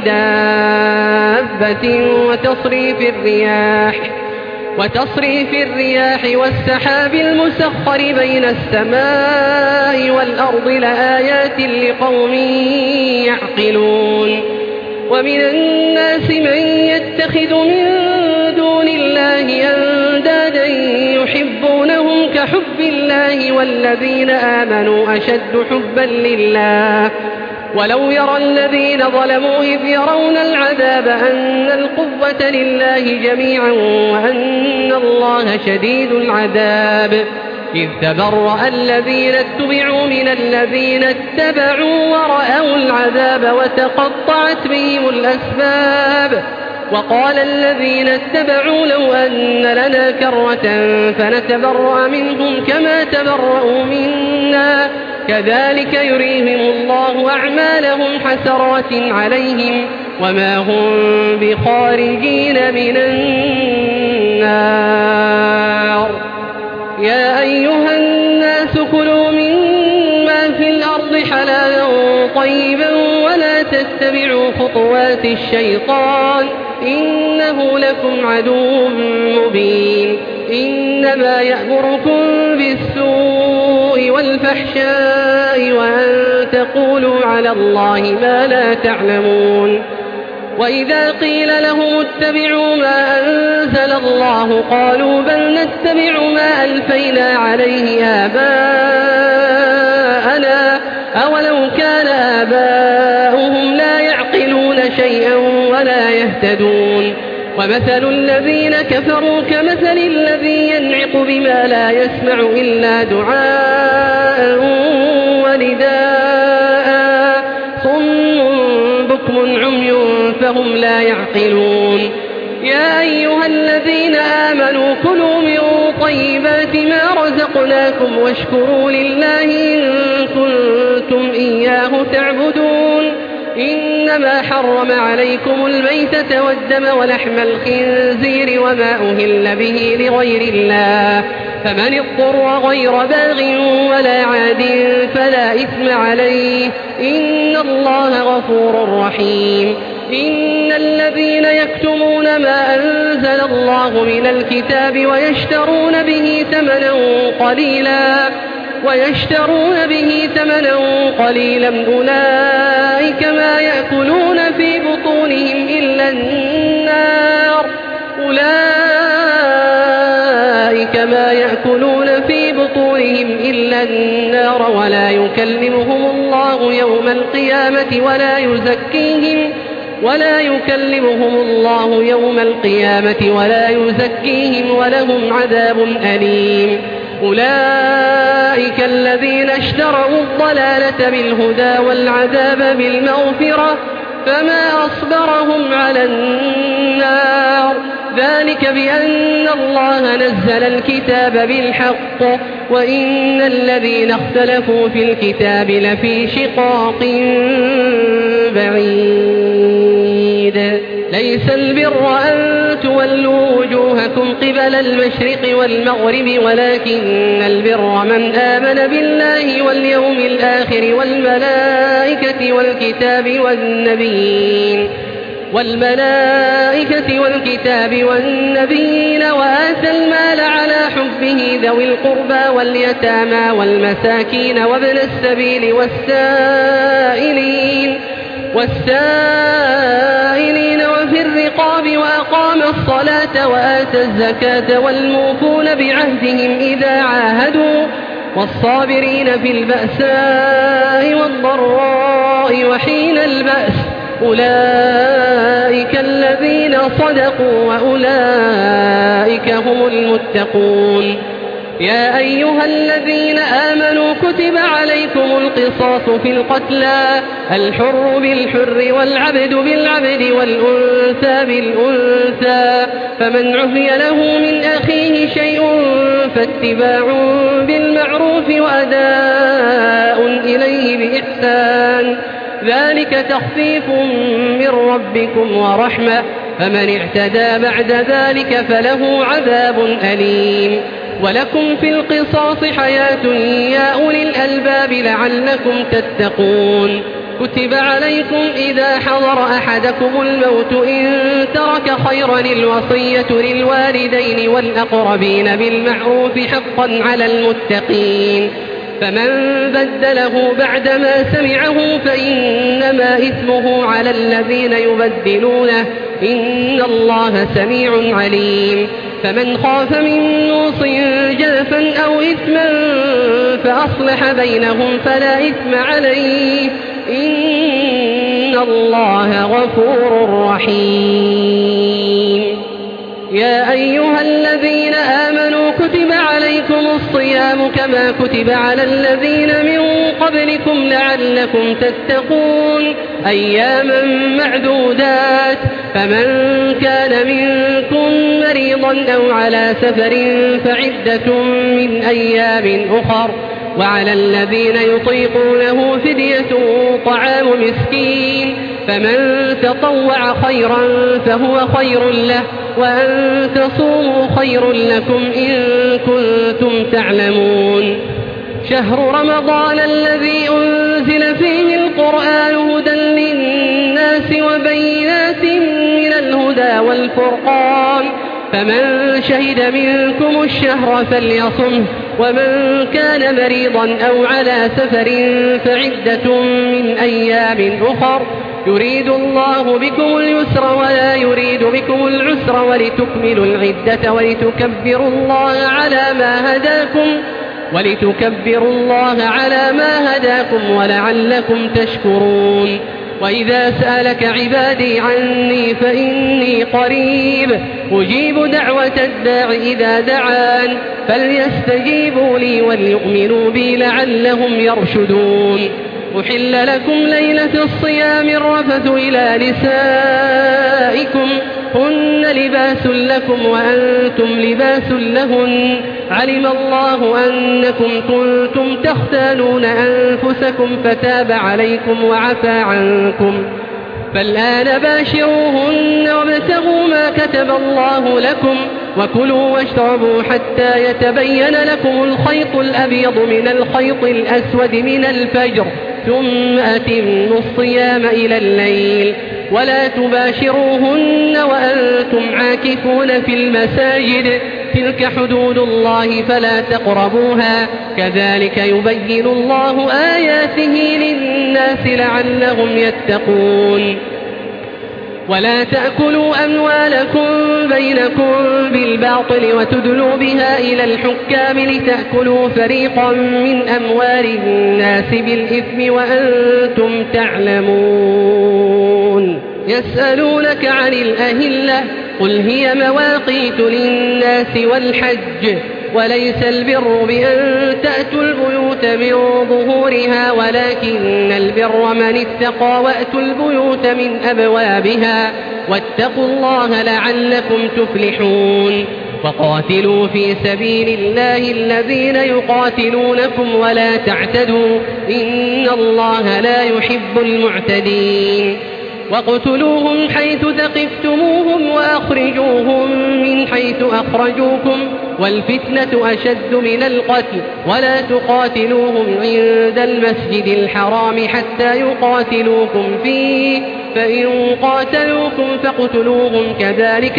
دابة وتصريف الرياح وتصريف الرياح والسحاب المسخر بين السماء والأرض لآيات لقوم يعقلون ومن الناس من يتخذ من دون الله أندادا يحبونهم كحب الله والذين آمنوا أشد حبا لله ولو يرى الذين ظلموا إذ يرون العذاب أن القوة لله جميعا وأن الله شديد العذاب إذ تبرأ الذين اتبعوا من الذين اتبعوا ورأوا العذاب وتقطعت بهم الأسباب وقال الذين اتبعوا لو أن لنا كرة فنتبرأ منهم كما تبرأوا منا كذلك يريهم الله أعمالهم حسرات عليهم وما هم بخارجين من النار النار يا أيها الناس كلوا مما في الأرض حلالا طيبا ولا تتبعوا خطوات الشيطان إنه لكم عدو مبين إنما يأمركم بالسوء والفحشاء وأن تقولوا على الله ما لا تعلمون وإذا قيل لهم اتبعوا ما أنزل الله قالوا بل نتبع ما ألفينا عليه آباءنا أولو كان آباؤهم لا يعقلون شيئا ولا يهتدون ومثل الذين كفروا كمثل الذي ينعق بما لا يسمع إلا دعاء ونداء صم بكم عمي فهم لا يعقلون يا أيها الذين آمنوا كلوا من طيبات ما رزقناكم واشكروا لله إن كنتم إياه تعبدون إنما حرم عليكم الميتة والدم ولحم الخنزير وما أهل به لغير الله فمن اضطر غير باغ ولا عاد فلا إثم عليه إن الله غفور رحيم إن الذين يكتمون ما أنزل الله من الكتاب ويشترون به ثمنا قليلا ويشترون به ثمنا قليلا أولئك ما يأكلون في بطونهم إلا النار أولئك ما يأكلون في بطونهم إلا النار ولا يكلمهم الله يوم القيامة ولا يزكيهم ولا يكلمهم الله يوم القيامة ولا يزكيهم ولهم عذاب أليم أولئك الذين اشتروا الضلالة بالهدى والعذاب بالمغفرة فما أصبرهم على النار ذلك بأن الله نزل الكتاب بالحق وإن الذين اختلفوا في الكتاب لفي شقاق بعيد ليس البر أن تولوا وجوهكم قبل المشرق والمغرب ولكن البر من آمن بالله واليوم الآخر والملائكة والكتاب والنبيين والملائكة والكتاب والنبيين وآتى المال على حبه ذوي القربى واليتامى والمساكين وابن السبيل والسائلين والسائلين وفي الرقاب وأقام الصلاة وآتى الزكاة والموفون بعهدهم إذا عاهدوا والصابرين في البأساء والضراء وحين البأس أولئك الذين صدقوا وأولئك هم المتقون يا أيها الذين آمنوا كتب عليكم القصاص في القتلى الحر بالحر والعبد بالعبد والأنثى بالأنثى فمن عفي له من أخيه شيء فاتباع بالمعروف وأداء إليه بإحسان ذلك تخفيف من ربكم ورحمة فمن اعتدى بعد ذلك فله عذاب أليم ولكم في القصاص حياة يا أولي الألباب لعلكم تتقون كتب عليكم إذا حضر أحدكم الموت إن ترك خيرا الوصية للوالدين والأقربين بالمعروف حقا على المتقين فمن بدله بعدما سمعه فإنما إثمه على الذين يبدلونه إن الله سميع عليم فمن خاف من موص جنفا أو إثما فأصلح بينهم فلا إثم عليه إن الله غفور رحيم يا أيها الذين آمنوا كتب عليكم الصيام كما كتب على الذين من قبلكم لعلكم تتقون أياما معدودات فمن كان منكم مريضا أو على سفر فعدة من أيام أخر وعلى الذين يطيقونه فدية طعام مسكين فمن تطوع خيرا فهو خير له وأن تصوموا خير لكم إن كنتم تعلمون. شهر رمضان الذي أنزل فيه القرآن هدى للناس وبينات من الهدى والفرقان، فمن شهد منكم الشهر فليصمه، ومن كان مريضا أو على سفر فعدة من أيام أخر، يريد الله بكم اليسر ولا يريد بكم العسر ولتكملوا العدة ولتكبروا الله على ما هداكم ولتكبروا الله على ما هداكم ولعلكم تشكرون. وإذا سألك عبادي عني فإني قريب أجيب دعوة الداع إذا دعان، فليستجيبوا لي وليؤمنوا بي لعلهم يرشدون. أحل لكم ليلة الصيام الرفث إلى نسائكم هن لباس لكم وأنتم لباس لهن، علم الله أنكم كنتم تختانون أنفسكم فتاب عليكم وعفى عنكم، فالآن باشروهن وابتغوا ما كتب الله لكم وكلوا واشربوا حتى يتبين لكم الخيط الأبيض من الخيط الأسود من الفجر، ثم أتموا الصيام إلى الليل، ولا تباشروهن وأنتم عاكفون في المساجد، تلك حدود الله فلا تقربوها، كذلك يبين الله آياته للناس لعلهم يتقون. ولا تأكلوا أموالكم بينكم بالباطل وتدلوا بها إلى الحكام لتأكلوا فريقا من أموال الناس بالإثم وأنتم تعلمون. يسألونك عن الأهلة قل هي مواقيت للناس والحج، وليس البر بأن تأتوا البيوت من ظهورها ولكن البر من اتقى وأتوا البيوت من أبوابها واتقوا الله لعلكم تفلحون. وقاتلوا في سبيل الله الذين يقاتلونكم ولا تعتدوا إن الله لا يحب المعتدين. واقتلوهم حيث ثقفتموهم وأخرجوهم من حيث أخرجوكم والفتنة أشد من القتل، ولا تقاتلوهم عند المسجد الحرام حتى يقاتلوكم فيه، فإن قاتلوكم فاقتلوهم كذلك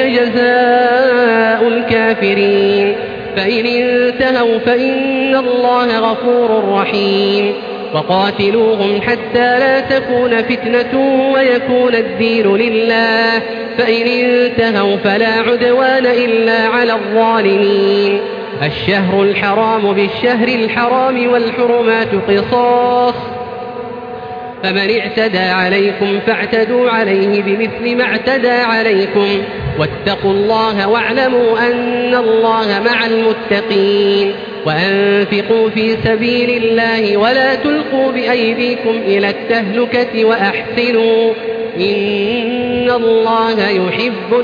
جزاء الكافرين، فإن انتهوا فإن الله غفور رحيم. وقاتلوهم حتى لا تكون فتنة ويكون الدين لله، فإن انتهوا فلا عدوان إلا على الظالمين. الشهر الحرام بالشهر الحرام والحرمات قصاص، فمن اعتدى عليكم فاعتدوا عليه بمثل ما اعتدى عليكم، واتقوا الله واعلموا أن الله مع المتقين. وأنفقوا في سبيل الله ولا تلقوا بأيديكم إلى التهلكة وأحسنوا إن الله يحب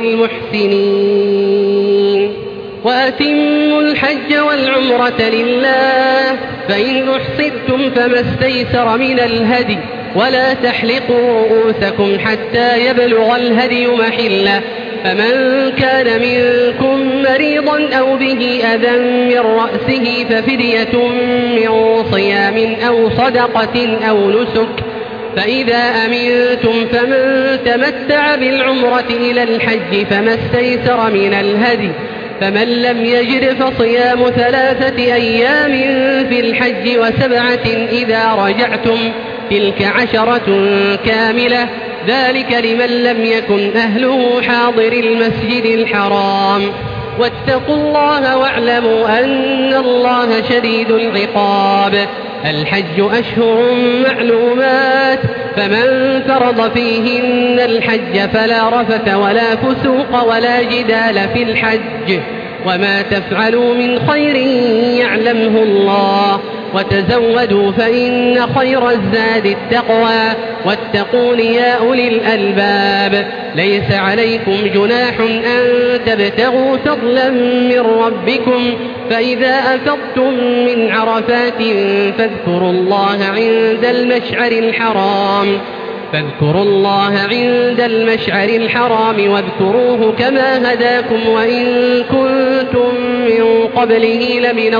المحسنين. وأتموا الحج والعمرة لله، فإن أحصرتم فما استيسر من الهدي، ولا تحلقوا رؤوسكم حتى يبلغ الهدي محله، فمن كان منكم مريضا أو به أذى من رأسه ففدية من صيام أو صدقة أو نسك، فإذا أمنتم فمن تمتع بالعمرة إلى الحج فما استيسر من الهدي، فمن لم يجد فصيام ثلاثة أيام في الحج وسبعة إذا رجعتم، تلك عشرة كاملة، ذلك لمن لم يكن أهله حاضر المسجد الحرام. واتقوا الله واعلموا أن الله شديد العقاب. الحج أشهر معلومات، فمن فرض فيهن الحج فلا رفث ولا فسوق ولا جدال في الحج، وما تفعلوا من خير يعلمه الله، وتزودوا فإن خير الزاد التقوى، واتقون يا أولي الألباب. ليس عليكم جناح أن تبتغوا فضلا من ربكم، فإذا أفضتم من عرفات فاذكروا الله عند المشعر الحرام، فاذكروا الله عند المشعر الحرام واذكروه كما هداكم وإن كنتم من قبله لمن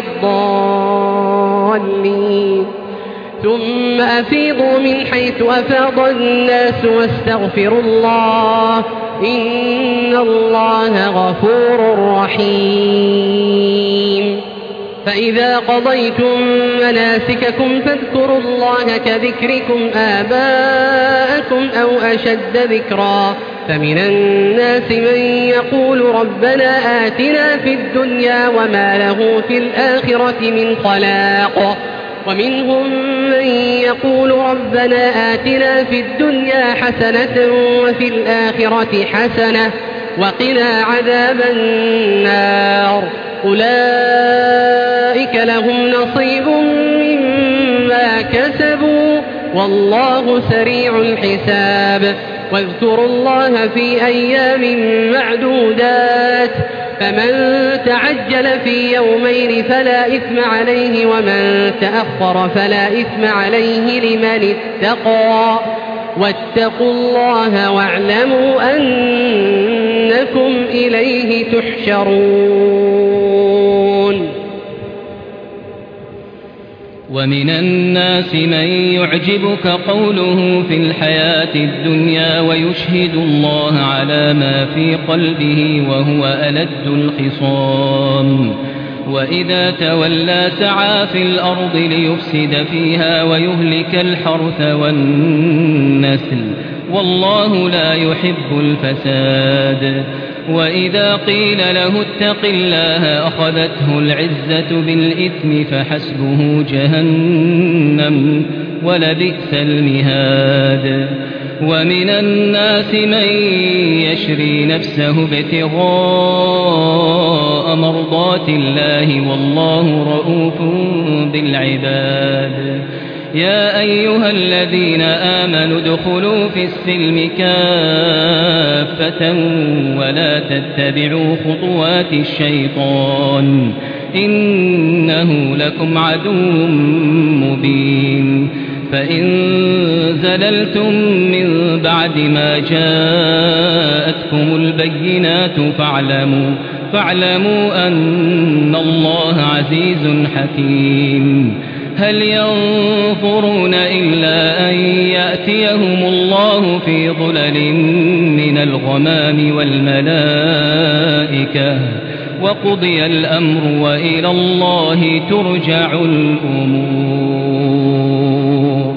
الضالين ثم أفيضوا من حيث أفاض الناس واستغفروا الله إن الله غفور رحيم فإذا قضيتم مناسككم فاذكروا الله كذكركم آباءكم أو أشد ذكرا فمن الناس من يقول ربنا آتنا في الدنيا وما له في الآخرة من خلاق ومنهم من يقول ربنا آتنا في الدنيا حسنة وفي الآخرة حسنة وقنا عذاب النار أولئك لهم نصيب مما كسبوا والله سريع الحساب واذكروا الله في أيام معدودات فمن تعجل في يومين فلا إثم عليه ومن تأخر فلا إثم عليه لمن اتقى واتقوا الله واعلموا أنكم إليه تحشرون ومن الناس من يعجبك قوله في الحياة الدنيا ويشهد الله على ما في قلبه وهو ألد الخصام وإذا تولى سعى في الأرض ليفسد فيها ويهلك الحرث والنسل والله لا يحب الفساد وإذا قيل له اتق الله أخذته العزة بالإثم فحسبه جهنم ولبئس المهاد ومن الناس من يشري نفسه ابتغاء مرضات الله والله رؤوف بالعباد يا أيها الذين آمنوا ادخلوا في السلم كافة ولا تتبعوا خطوات الشيطان إنه لكم عدو مبين فإن زللتم من بعد ما جاءتكم البينات فاعلموا فاعلموا أن الله عزيز حكيم هل ينظرون إلا أن يأتيهم الله في ظلل من الغمام والملائكة وقضي الأمر وإلى الله ترجع الأمور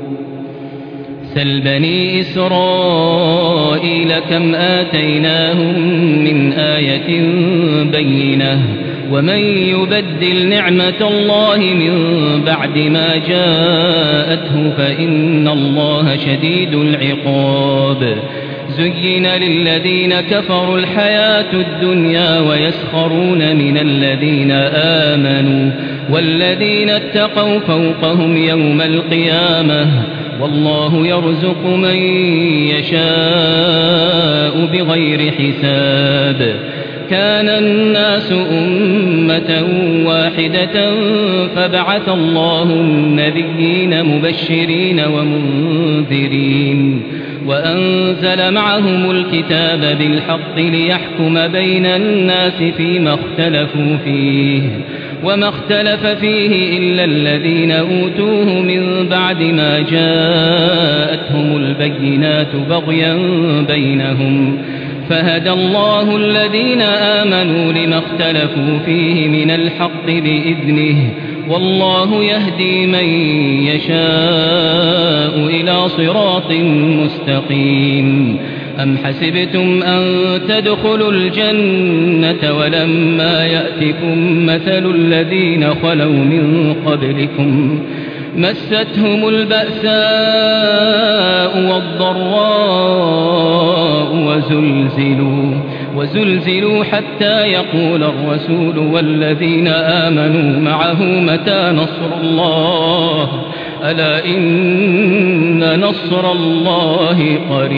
سل بني إسرائيل كم آتيناهم من آية بينة ومن يبدل نعمة الله من بعد ما جاءته فإن الله شديد العقاب زين للذين كفروا الحياة الدنيا ويسخرون من الذين آمنوا والذين اتقوا فوقهم يوم القيامة والله يرزق من يشاء بغير حساب كان الناس أمة واحدة فبعث الله النبيين مبشرين ومنذرين وأنزل معهم الكتاب بالحق ليحكم بين الناس فيما اختلفوا فيه وما اختلف فيه إلا الذين أوتوه من بعد ما جاءتهم البينات بغيا بينهم فهدى الله الذين آمنوا لما اختلفوا فيه من الحق بإذنه والله يهدي من يشاء إلى صراط مستقيم أم حسبتم أن تدخلوا الجنة ولما يأتكم مثل الذين خلوا من قبلكم مستهم البأساء والضراء وزلزلوا وزلزلوا حتى يقول الرسول والذين آمنوا معه متى نصر الله ألا إن نصر الله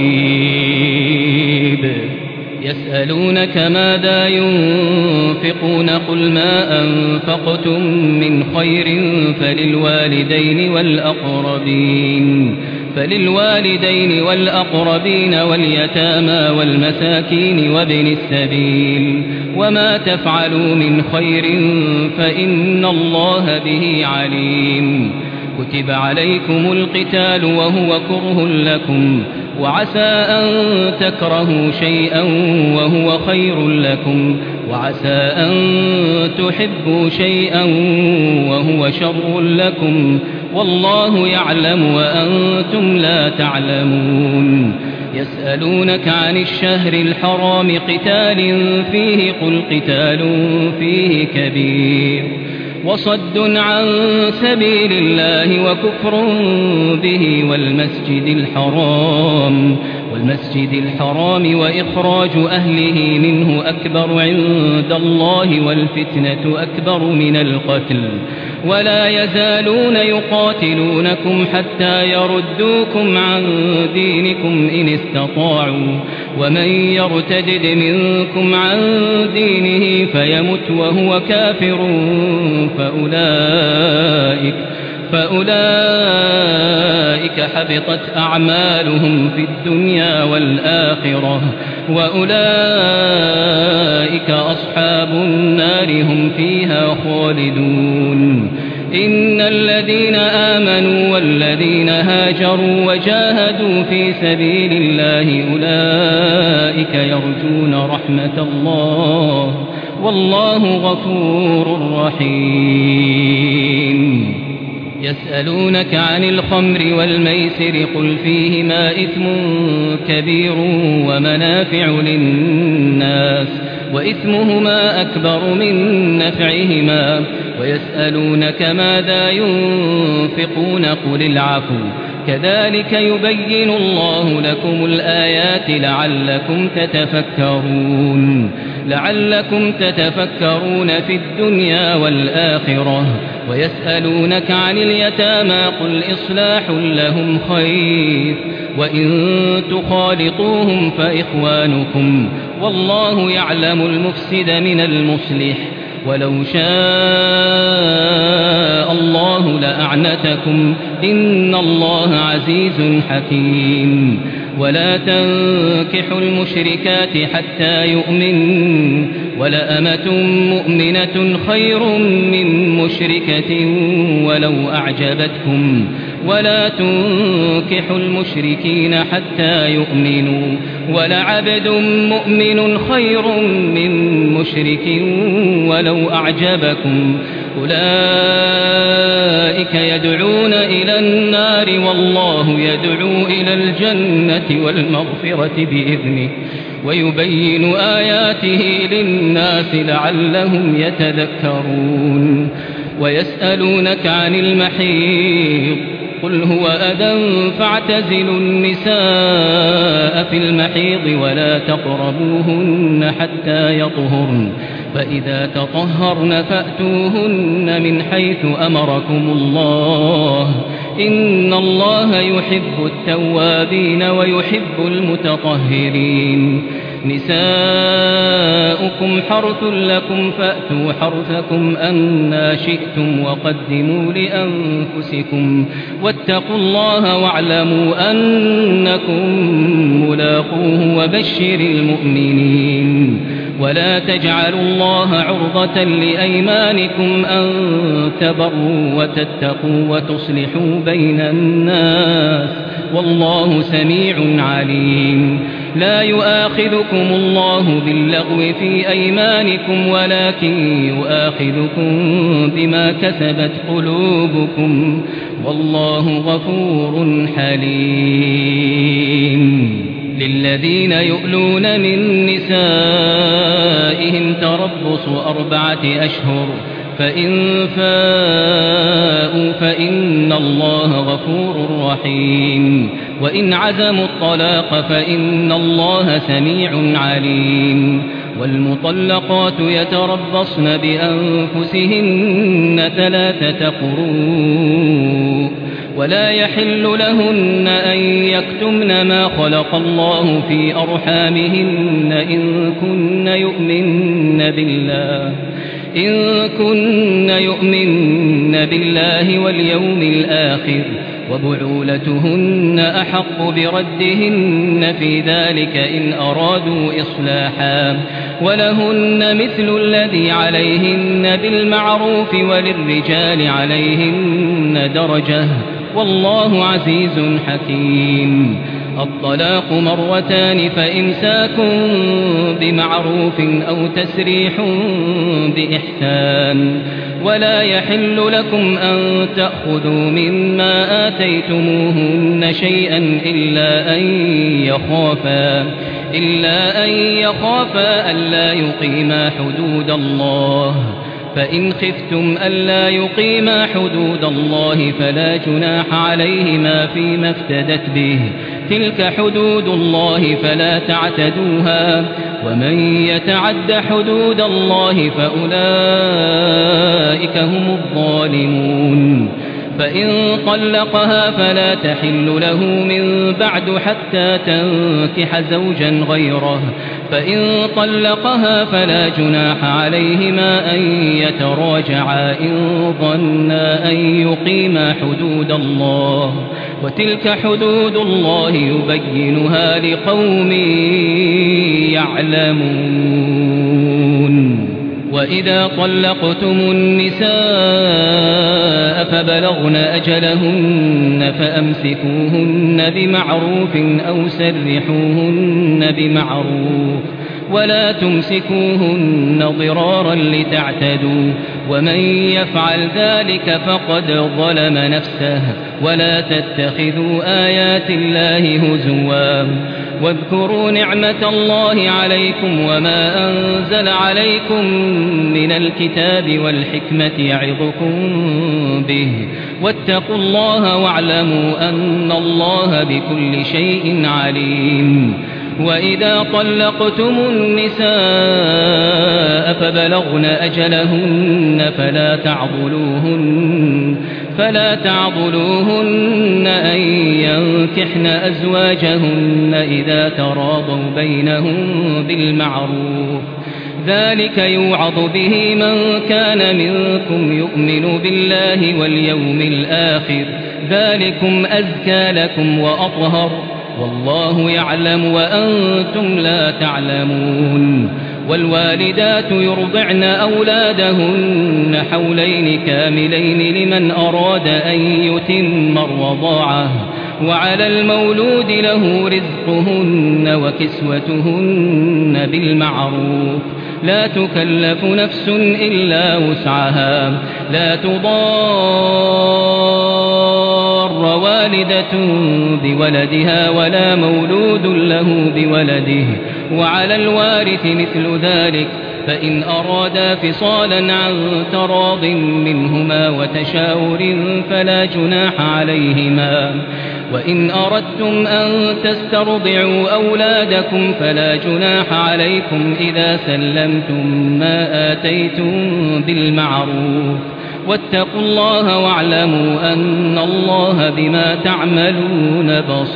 قريب يسألونك ماذا ينفقون قل ما أنفقتم من خير فللوالدين والأقربين فللوالدين والأقربين واليتامى والمساكين وابن السبيل وما تفعلوا من خير فإن الله به عليم كتب عليكم القتال وهو كره لكم وعسى أن تكرهوا شيئا وهو خير لكم وعسى أن تحبوا شيئا وهو شر لكم والله يعلم وأنتم لا تعلمون يسألونك عن الشهر الحرام قتال فيه قل قتال فيه كبير وصد عن سبيل الله وكفر به والمسجد الحرام والمسجد الحرام وإخراج أهله منه أكبر عند الله والفتنة أكبر من القتل ولا يزالون يقاتلونكم حتى يردوكم عن دينكم إن استطاعوا ومن يرتد منكم عن دينه فيمت وهو كافر فأولئك فأولئك حبطت أعمالهم في الدنيا والآخرة وأولئك أصحاب النار هم فيها خالدون إن الذين آمنوا والذين هاجروا وجاهدوا في سبيل الله أولئك يرجون رحمة الله والله غفور رحيم يسألونك عن الخمر والميسر قل فيهما إثم كبير ومنافع للناس وإثمهما أكبر من نفعهما ويسألونك ماذا ينفقون قل العفو كذلك يبين الله لكم الآيات لعلكم تتفكرون لعلكم تتفكرون في الدنيا والآخرة ويسألونك عن اليتامى قل إصلاح لهم خير وإن تخالطوهم فإخوانكم والله يعلم المفسد من المصلح ولو شاء الله لأعنتكم إن الله عزيز حكيم ولا تنكحوا المشركات حتى يؤمنوا ولأمة مؤمنة خير من مشركة ولو أعجبتكم ولا تنكحوا المشركين حتى يؤمنوا ولعبد مؤمن خير من مشرك ولو أعجبكم أولئك يدعون إلى النار والله يدعو إلى الجنة والمغفرة بإذنه ويبين آياته للناس لعلهم يتذكرون ويسألونك عن المحيض قل هو أذى فاعتزلوا النساء في المحيض ولا تقربوهن حتى يطهرن فإذا تطهرن فأتوهن من حيث أمركم الله إن الله يحب التوابين ويحب المتطهرين نساؤكم حرث لكم فأتوا حرثكم أنى شئتم وقدموا لأنفسكم واتقوا الله واعلموا أنكم ملاقوه وبشر المؤمنين ولا تجعلوا الله عرضة لأيمانكم أن تبروا وتتقوا وتصلحوا بين الناس والله سميع عليم لا يؤاخذكم الله باللغو في أيمانكم ولكن يؤاخذكم بما كسبت قلوبكم والله غفور حليم للذين يؤلون من نسائهم تربص أربعة أشهر فإن فاءوا فإن الله غفور رحيم وإن عزموا الطلاق فإن الله سميع عليم والمطلقات يتربصن بأنفسهن ثلاثة قروء ولا يحل لهن أن يكتمن ما خلق الله في أرحامهن إن كن يؤمن بالله إن كن يؤمن بالله واليوم الآخر وبعولتهن أحق بردهن في ذلك إن أرادوا إصلاحا ولهن مثل الذي عليهن بالمعروف وللرجال عليهن درجة والله عزيز حكيم. الطلاق مرتان فإمساك بمعروف أو تسريح بإحسان ولا يحل لكم أن تأخذوا مما آتيتموهن شيئا إلا أن يخافا إلا أن يخافا ألا يقيما حدود الله فإن خفتم ألا يقيما حدود الله فلا جناح عليهما فيما افتدت به تلك حدود الله فلا تعتدوها ومن يتعد حدود الله فأولئك هم الظالمون. فإن طلقها فلا تحل له من بعد حتى تنكح زوجا غيره فإن طلقها فلا جناح عليهما أن يتراجعا إن ظنا أن يقيما حدود الله وتلك حدود الله يبينها لقوم يعلمون. وإذا طلقتم النساء فبلغن أجلهن فأمسكوهن بمعروف أو سرحوهن بمعروف ولا تمسكوهن ضرارا لتعتدوا ومن يفعل ذلك فقد ظلم نفسه ولا تتخذوا آيات الله هزوا واذكروا نعمة الله عليكم وما أنزل عليكم من الكتاب والحكمة يعظكم به واتقوا الله واعلموا أن الله بكل شيء عليم. وإذا طلقتم النساء فبلغن أجلهن فلا تعضلوهن فلا تعضلوهن أن ينكحن أزواجهن إذا تراضوا بينهم بالمعروف ذلك يوعظ به من كان منكم يؤمن بالله واليوم الآخر ذلكم أزكى لكم وأطهر والله يعلم وأنتم لا تعلمون. والوالدات يرضعن أولادهن حولين كاملين لمن أراد أن يتم الرضاعة وعلى المولود له رزقهن وكسوتهن بالمعروف لا تكلف نفس إلا وسعها لا تضار والدة بولدها ولا مولود له بولده وعلى الوارث مثل ذلك فإن أرادا فصالا عن تراض منهما وتشاور فلا جناح عليهما. وإن أردتم أن تسترضعوا أولادكم فلا جناح عليكم إذا سلمتم ما آتيتم بالمعروف واتقوا الله واعلموا أن الله بما تعملون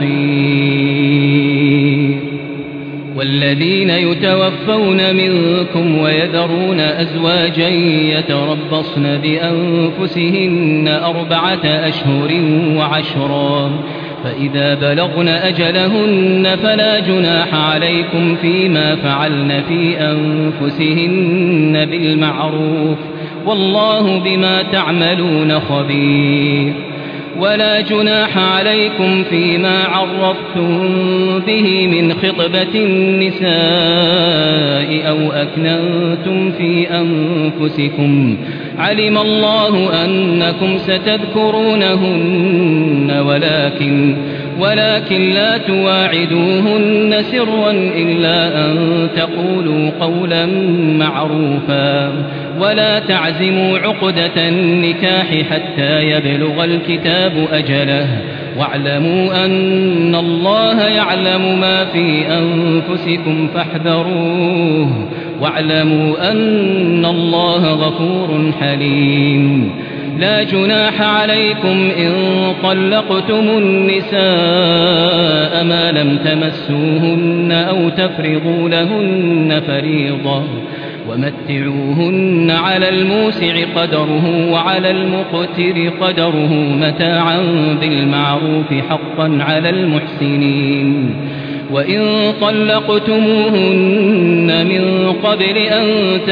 بصير. والذين يتوفون منكم ويذرون أزواجا يتربصن بأنفسهن أربعة أشهر وعشرا فإذا بلغن أجلهن فلا جناح عليكم فيما فعلن في أنفسهن بالمعروف والله بما تعملون خبير. ولا جناح عليكم فيما عرفتم به من خطبة النساء أو أكننتم في أنفسكم علم الله أنكم ستذكرونهن ولكن ولكن لا تواعدوهن سرا إلا أن تقولوا قولا معروفا ولا تعزموا عقدة النكاح حتى يبلغ الكتاب أجله واعلموا أن الله يعلم ما في أنفسكم فاحذروه واعلموا أن الله غفور حليم. لا جناح عليكم إن طلقتم النساء ما لم تمسوهن أو تفرضوا لهن فريضة ومتعوهن على الموسع قدره وعلى المقتر قدره متاعا بالمعروف حقا على المحسنين. وإن طلقتموهن من قبل أن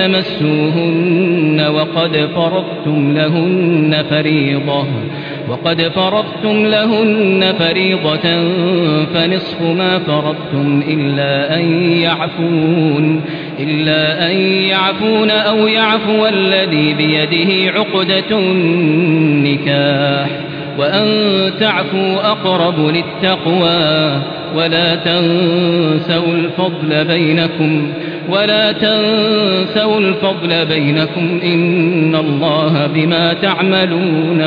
تمسوهن وقد فرضتم لهن فريضة وقد فرضتم لهن فريضة فنصف ما فرضتم إلا أن يعفون إلا أن يعفون أو يعفو الذي بيده عقدة النكاح وأن تعفوا أقرب للتقوى ولا تنسوا الفضل بينكم ولا تنسوا الفضل بينكم إن الله بما تعملون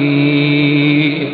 بصير.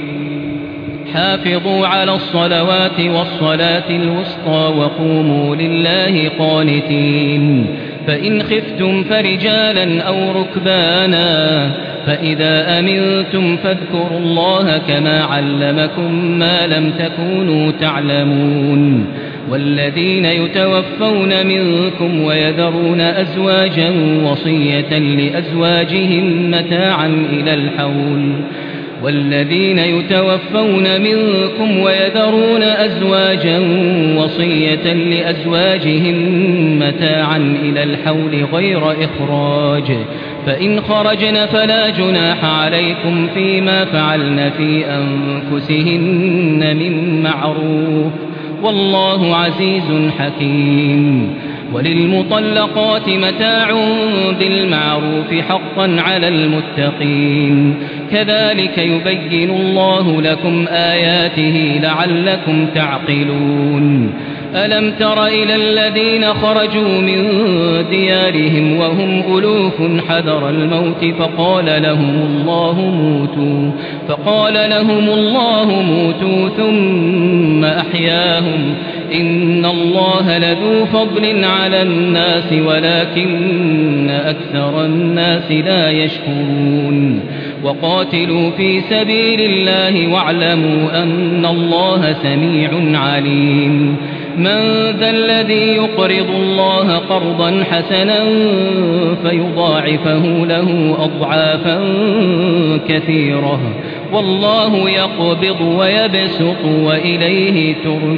حافظوا على الصلوات والصلاة الوسطى وقوموا لله قانتين. فإن خفتم فرجالا أو ركبانا فإذا أمنتم فاذكروا الله كما علمكم ما لم تكونوا تعلمون. والذين يتوفون منكم ويذرون أزواجا وصية لأزواجهم متاعا إلى الحول والذين يتوفون منكم ويذرون أزواجا وصية لأزواجهم متاعا إلى الحول غير إخراج فإن خرجن فلا جناح عليكم فيما فعلن في أنفسهن من معروف والله عزيز حكيم. وللمطلقات متاع بالمعروف حقا على المتقين. كذلك يبين الله لكم آياته لعلكم تعقلون. ألم تر إلى الذين خرجوا من ديارهم وهم ألوف حذر الموت فقال لهم الله موتوا فقال لهم الله موتوا ثم أحياهم إن الله لذو فضل على الناس ولكن أكثر الناس لا يشكرون. وقاتلوا في سبيل الله واعلموا أن الله سميع عليم. من ذا الذي يقرض الله قرضا حسنا فيضاعفه له أضعافا كثيرة والله يقبض ويبسط وإليه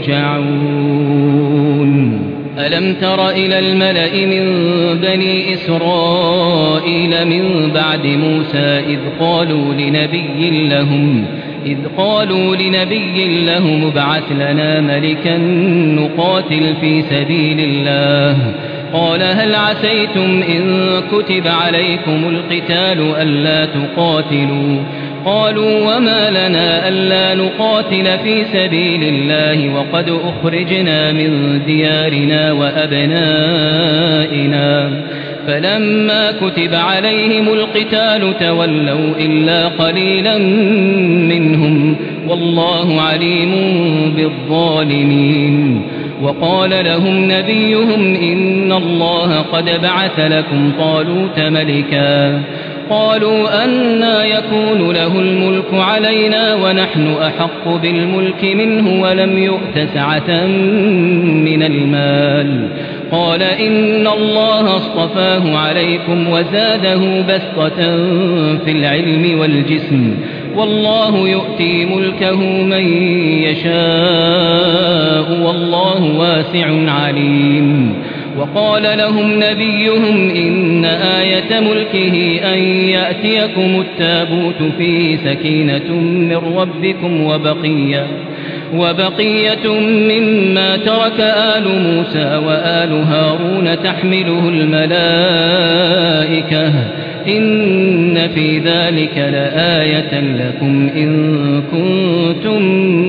ترجعون. ألم تر إلى الملأ من بني إسرائيل من بعد موسى إذ قالوا لنبي لهم إذ قالوا لنبي لهم ابعث لنا ملكا نقاتل في سبيل الله قال هل عسيتم إن كتب عليكم القتال ألا تقاتلوا قالوا وما لنا ألا نقاتل في سبيل الله وقد أخرجنا من ديارنا وأبنائنا فلما كتب عليهم القتال تولوا إلا قليلا منهم والله عليم بالظالمين. وقال لهم نبيهم إن الله قد بعث لكم طالوت ملكا قالوا أنى يكون له الملك علينا ونحن أحق بالملك منه ولم يؤت سعة من المال قال إن الله اصطفاه عليكم وزاده بسطة في العلم والجسم والله يؤتي ملكه من يشاء والله واسع عليم. وقال لهم نبيهم إن آية ملكه أن يأتيكم التابوت فيه سكينة من ربكم وبقية وبقية مما ترك آل موسى وآل هارون تحمله الملائكة إن في ذلك لآية لكم إن كنتم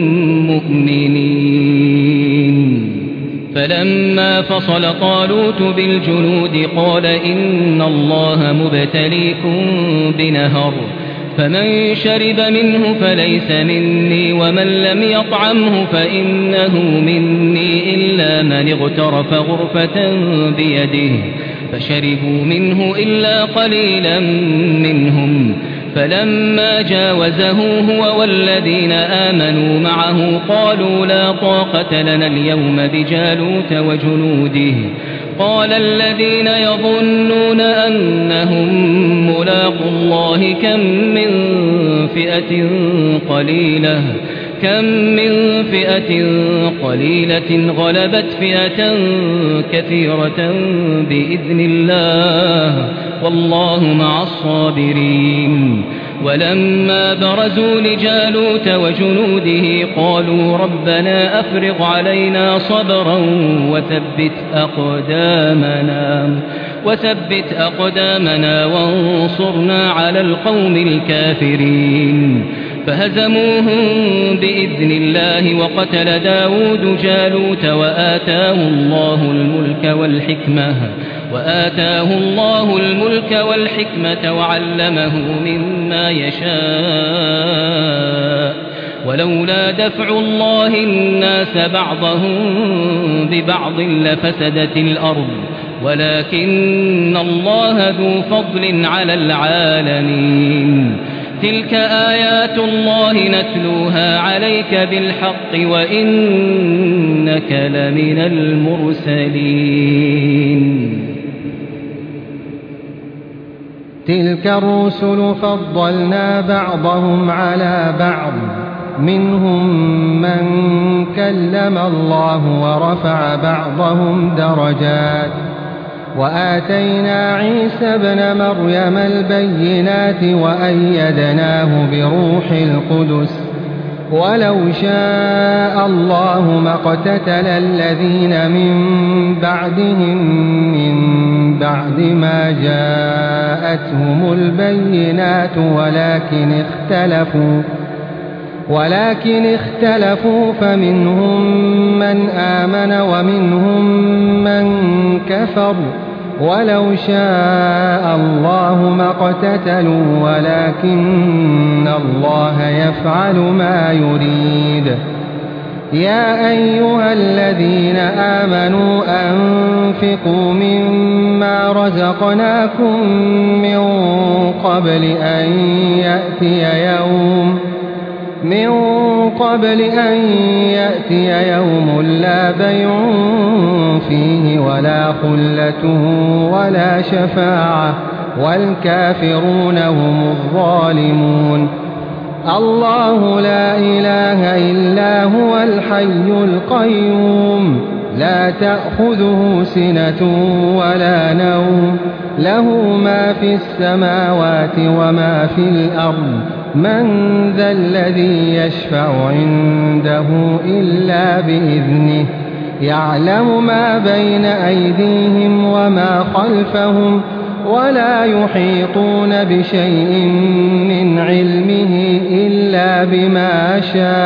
مؤمنين. فلما فصل طالوت بالجنود قال إن الله مبتليكم بنهر فمن شرب منه فليس مني ومن لم يطعمه فإنه مني إلا من اغترف غرفة بيده فشربوا منه إلا قليلا منهم فلما جاوزه هو والذين آمنوا معه قالوا لا طاقة لنا اليوم بجالوت وجنوده قال الذين يظنون أنهم ملاقو الله كم من فئة قليلة كم من فئة قليلة غلبت فئة كثيرة بإذن الله والله مع الصابرين. ولما برزوا لجالوت وجنوده قالوا ربنا أفرغ علينا صبرا وثبت أقدامنا وثبت أقدامنا وانصرنا على القوم الكافرين. فهزموهم بإذن الله وقتل داود جالوت وآتاه الله الملك والحكمة وآتاه الله الملك والحكمة وعلمه مما يشاء ولولا دفع الله الناس بعضهم ببعض لفسدت الأرض ولكن الله ذو فضل على العالمين. تلك آيات الله نتلوها عليك بالحق وإنك لمن المرسلين. تلك الرسل فضلنا بعضهم على بعض منهم من كلم الله ورفع بعضهم درجات وآتينا عيسى ابن مريم البينات وأيدناه بروح القدس ولو شاء الله ما اقتتل الذين من بعدهم من بعد ما جاءتهم البينات ولكن اختلفوا ولكن اختلفوا فمنهم من آمن ومنهم من كفر ولو شاء الله ما اقتتلوا ولكن الله يفعل ما يريد. يا أيها الذين آمنوا أنفقوا مما رزقناكم من قبل أن يأتي يوم من قبل أن يأتي يوم لا بيع فيه ولا خلة ولا شفاعة والكافرون هم الظالمون. الله لا إله إلا هو الحي القيوم لا تأخذه سنة ولا نوم له ما في السماوات وما في الأرض من ذا الذي يشفع عنده إلا بإذنه يعلم ما بين أيديهم وما خلفهم ولا يحيطون بشيء من علمه إلا بما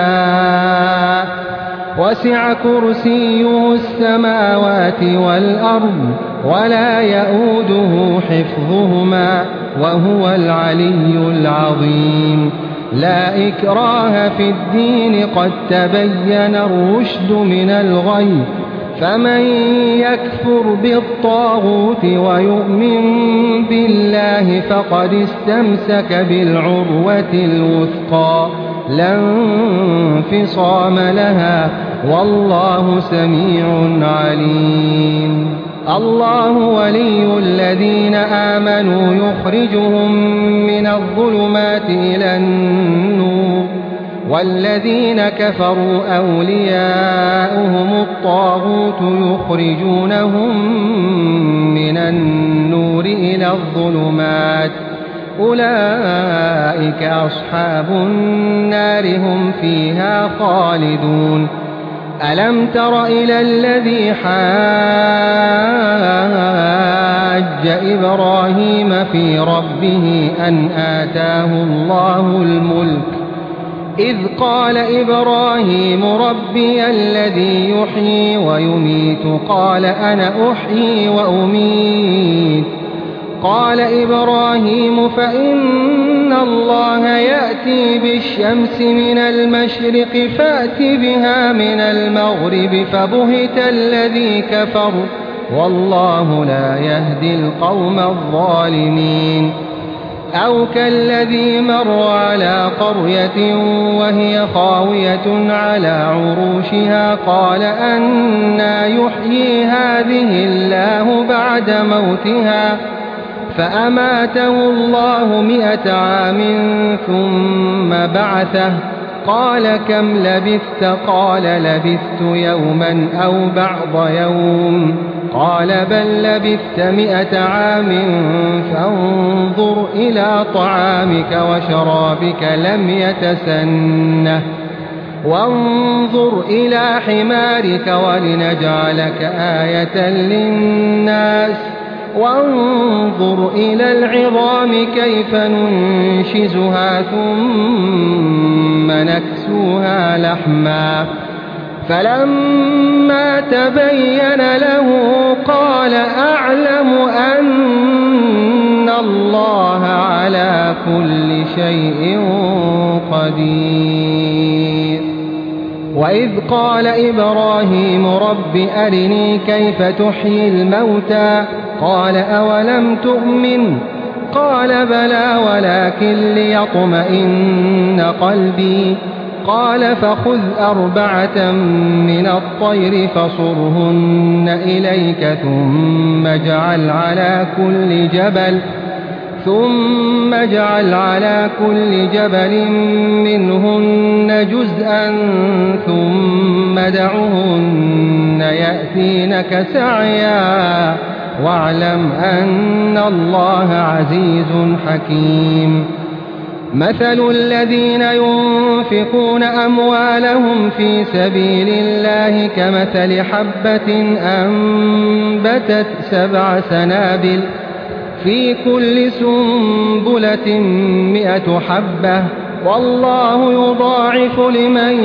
شاء وسع كرسيه السماوات والأرض ولا يؤوده حفظهما وهو العلي العظيم. لا إكراه في الدين قد تبين الرشد من الغي فمن يكفر بالطاغوت ويؤمن بالله فقد استمسك بالعروة الوثقى لا انفصام لها والله سميع عليم. الله ولي الذين آمنوا يخرجهم من الظلمات إلى النور والذين كفروا أولياؤهم الطاغوت يخرجونهم من النور إلى الظلمات أولئك أصحاب النار هم فيها خالدون. ألم تر إلى الذي حاج إبراهيم في ربه أن آتاه الله الملك إذ قال إبراهيم ربي الذي يحيي ويميت قال أنا أحيي وأميت قال إبراهيم فإن الله يأتي بالشمس من المشرق فأت بها من المغرب فبهت الذي كفر والله لا يهدي القوم الظالمين. أو كالذي مر على قرية وهي خاوية على عروشها قال أنى يحيي هذه الله بعد موتها فأماته الله مئة عام ثم بعثه قال كم لبثت قال لبثت يوما أو بعض يوم قال بل لبثت مئة عام فانظر إلى طعامك وشرابك لم يتسنه وانظر إلى حمارك ولنجعلك آية للناس وانظر إلى العظام كيف ننشزها ثم نكسوها لحما فلما تبين له قال أعلم أن الله على كل شيء قدير. وإذ قال إبراهيم رب أرني كيف تحيي الموتى قال أولم تؤمن قال بلى ولكن ليطمئن قلبي قال فخذ أربعة من الطير فصرهن إليك ثم اجعل على كل جبل ثم اجعل على كل جبل منهن جزءا ثم دعهن يأتينك سعيا واعلم أن الله عزيز حكيم. مثل الذين ينفقون أموالهم في سبيل الله كمثل حبة أنبتت سبع سنابل في كل سنبلة مئة حبة والله يضاعف لمن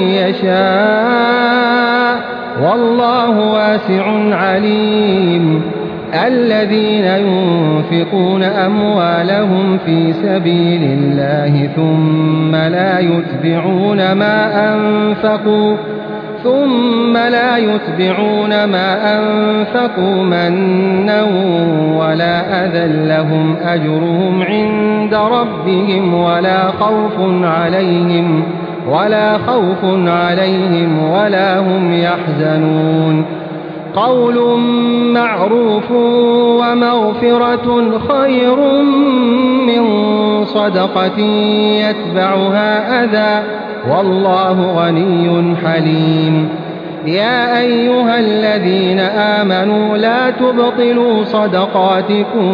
يشاء والله واسع عليم. الذين ينفقون أموالهم في سبيل الله ثم لا يتبعون ما أنفقوا ثم لا يتبعون ما أنفقوا منا ولا أذى لهم أجرهم عند ربهم ولا خوف عليهم ولا خوف عليهم ولا هم يحزنون. قول معروف ومغفرة خير من صدقة يتبعها أذى والله غني حليم. يا أيها الذين آمنوا لا تبطلوا صدقاتكم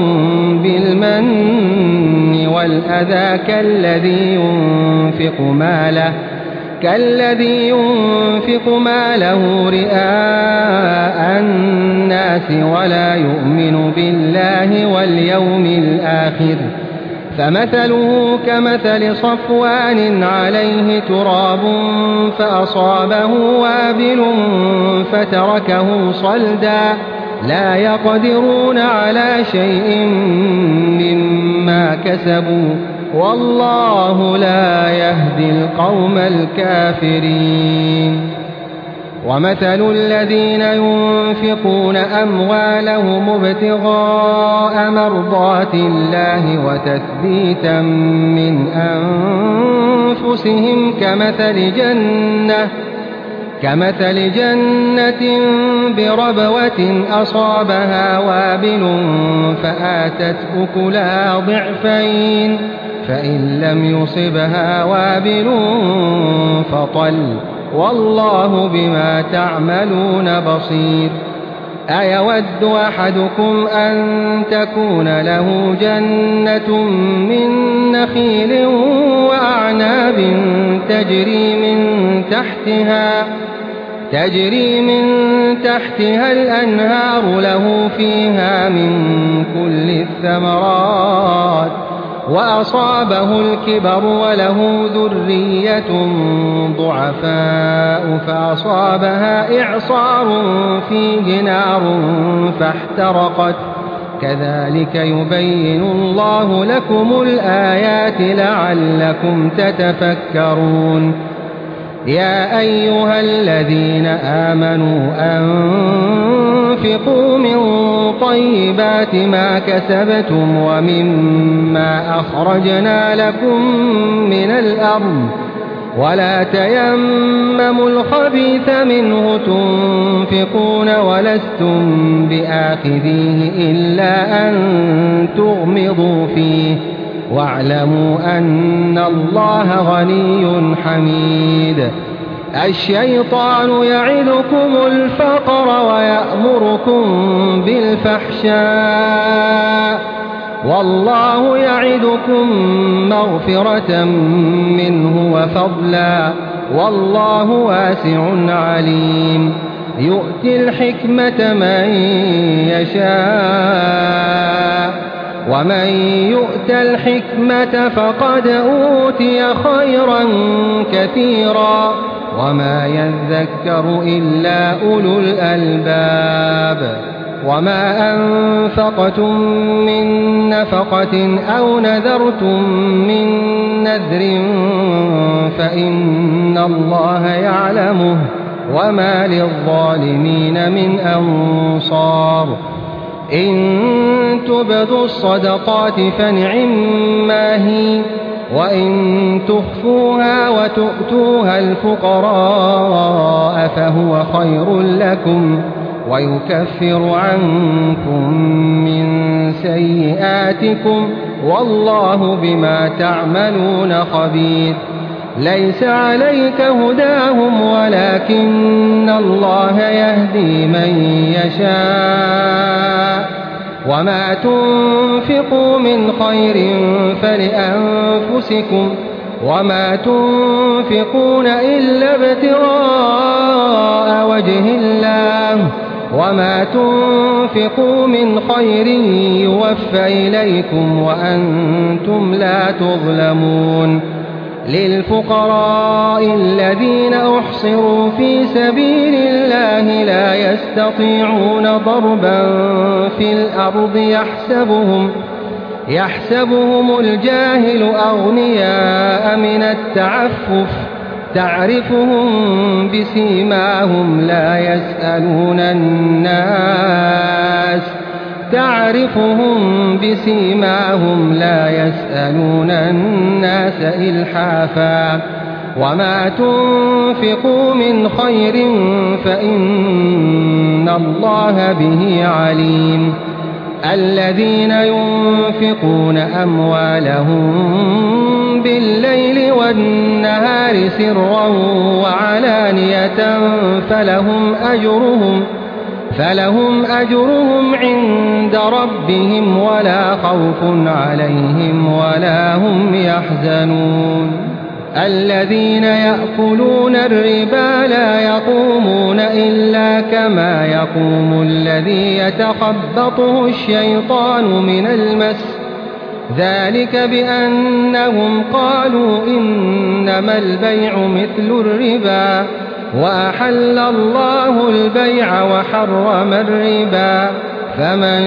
بالمن والأذى كالذي ينفق ماله كالذي ينفق ماله رئاء الناس ولا يؤمن بالله واليوم الآخر فمثله كمثل صفوان عليه تراب فأصابه وابل فتركه صلدا لا يقدرون على شيء مما كسبوا والله لا يهدي القوم الكافرين. ومثل الذين ينفقون أموالهم ابتغاء مرضات الله وتثبيتا من أنفسهم كمثل جنة كمثل جنة بربوة أصابها وابل فآتت أكلها ضعفين فإن لم يصبها وابل فطل والله بما تعملون بصير. أيود أحدكم أن تكون له جنة من نخيل وأعناب تجري من تحتها تجري من تحتها الأنهار له فيها من كل الثمرات وأصابه الكبر وله ذرية ضعفاء فأصابها إعصار فيه نار فاحترقت كذلك يبين الله لكم الآيات لعلكم تتفكرون. يا أيها الذين آمنوا أنفقوا من طيبات طيبات ما كسبتم ومما أخرجنا لكم من الأرض ولا تيمموا الخبيث منه تنفقون ولستم بآخذيه إلا أن تغمضوا فيه واعلموا أن الله غني حميد. الشيطان يعدكم الفقر ويأمركم بالفحشاء والله يعدكم مغفرة منه وفضلا والله واسع عليم. يؤتي الحكمة من يشاء ومن يؤت الحكمة فقد أوتي خيرا كثيرا وما يذكر إلا أولو الألباب. وما أنفقتم من نفقة أو نذرتم من نذر فإن الله يعلمه وما للظالمين من أنصار. إن تبدوا الصدقات فنعما هي وإن تخفوها وتؤتوها الفقراء فهو خير لكم ويكفر عنكم من سيئاتكم والله بما تعملون خبير. ليس عليك هداهم ولكن الله يهدي من يشاء وما تنفقوا من خير فلأنفسكم وما تنفقون إلا ابتغاء وجه الله وما تنفقوا من خير يوفى إليكم وأنتم لا تظلمون. للفقراء الذين أحصروا في سبيل الله لا يستطيعون ضربا في الأرض يحسبهم يحسبهم الجاهل أغنياء من التعفف تعرفهم بسيماهم لا يسألون الناس تعرفهم بسيماهم لا يسألون الناس إلحافا وما تنفقوا من خير فإن الله به عليم. الذين ينفقون أموالهم بالليل والنهار سرا وعلانية فلهم أجرهم فلهم أجرهم عند ربهم ولا خوف عليهم ولا هم يحزنون. الذين يأكلون الربا لا يقومون إلا كما يقوم الذي يتخبطه الشيطان من المس ذلك بأنهم قالوا إنما البيع مثل الربا وأحل الله البيع وحرم الربا. فمن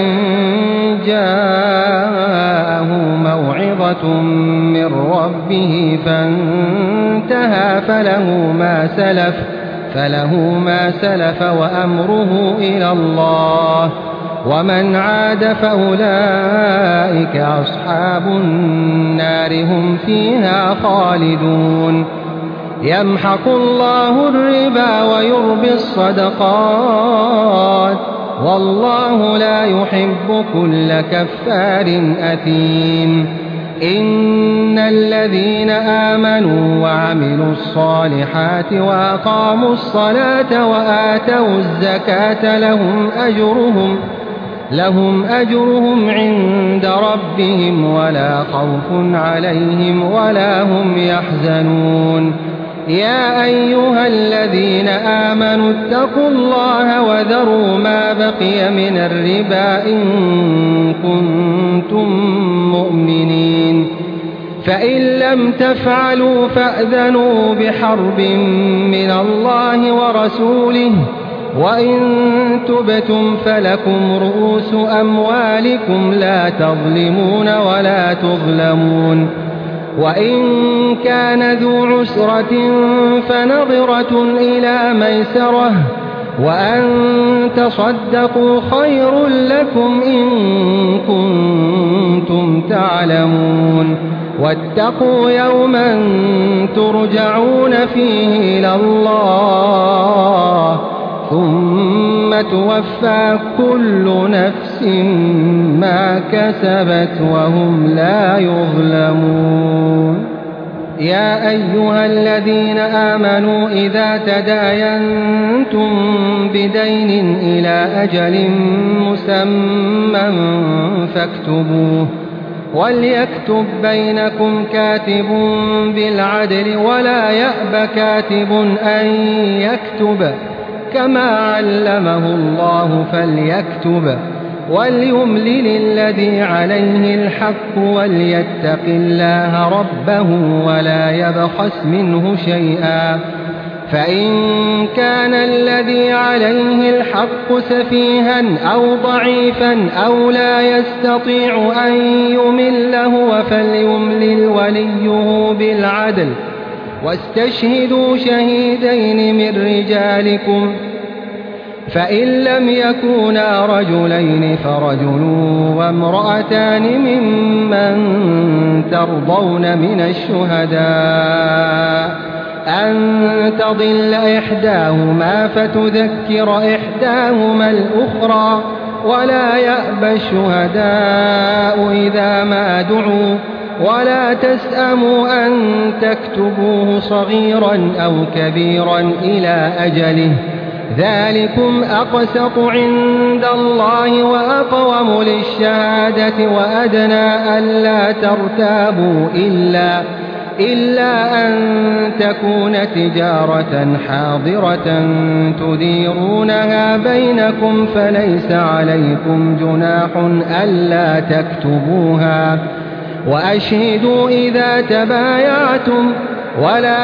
جاءه موعظة من ربه فانتهى فله ما سلف فله ما سلف وأمره إلى الله ومن عاد فأولئك أصحاب النار هم فيها خالدون. يمحق الله الربا ويربي الصدقات والله لا يحب كل كفار أثيم. إن الذين آمنوا وعملوا الصالحات وأقاموا الصلاة وآتوا الزكاة لهم أجرهم لهم أجرهم عند ربهم ولا خوف عليهم ولا هم يحزنون. يا أيها الذين آمنوا اتقوا الله وذروا ما بقي من الربا إن كنتم مؤمنين فإن لم تفعلوا فأذنوا بحرب من الله ورسوله وإن تبتم فلكم رؤوس أموالكم لا تظلمون ولا تظلمون. وإن كان ذو عسرة فنظرة إلى ميسرة وأن تصدقوا خير لكم إن كنتم تعلمون واتقوا يوما ترجعون فيه إلى الله ثم توفى كل نفس ما كسبت وهم لا يظلمون. يا أيها الذين آمنوا إذا تداينتم بدين إلى أجل مسمى فاكتبوه وليكتب بينكم كاتب بالعدل ولا يأب كاتب أن يكتب كما علمه الله فليكتب وليملل الذي عليه الحق وليتق الله ربه ولا يبخس منه شيئا فإن كان الذي عليه الحق سفيها أو ضعيفا أو لا يستطيع أن يمل هو فليملل وليه بالعدل واستشهدوا شهيدين من رجالكم فإن لم يكونا رجلين فرجل وامرأتان ممن ترضون من الشهداء أن تضل إحداهما فتذكر إحداهما الأخرى ولا يأبى الشهداء إذا ما دعوا ولا تسأموا أن تكتبوه صغيرا أو كبيرا إلى أجله ذلكم أقسط عند الله وأقوم للشهادة وأدنى ألا ترتابوا إلا, إلا أن تكون تجارة حاضرة تديرونها بينكم فليس عليكم جناح ألا تكتبوها وأشهدوا إذا تبايعتم ولا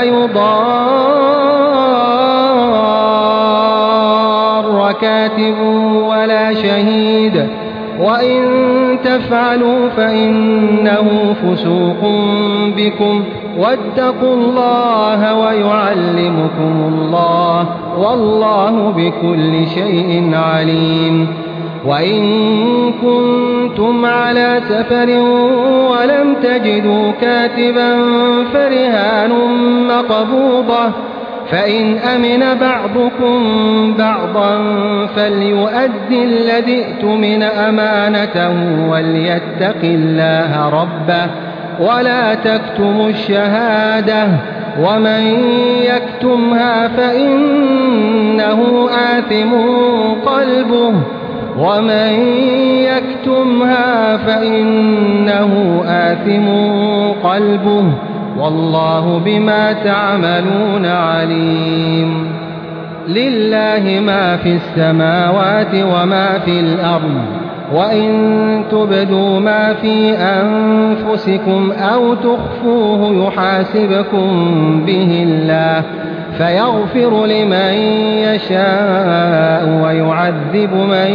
يضار كاتب ولا شهيد وإن تفعلوا فإنه فسوق بكم واتقوا الله ويعلمكم الله والله بكل شيء عليم. وإن كنتم على سفر ولم تجدوا كاتبا فرهان مقبوضة فإن أمن بعضكم بعضا فليؤدي الذي ائتمن أمانته وليتق الله ربه ولا تكتموا الشهادة ومن يكتمها فإنه آثم قلبه ومن يكتمها فإنه آثم قلبه والله بما تعملون عليم. لله ما في السماوات وما في الأرض وإن تبدوا ما في أنفسكم أو تخفوه يحاسبكم به الله فيغفر لمن يشاء ويعذب من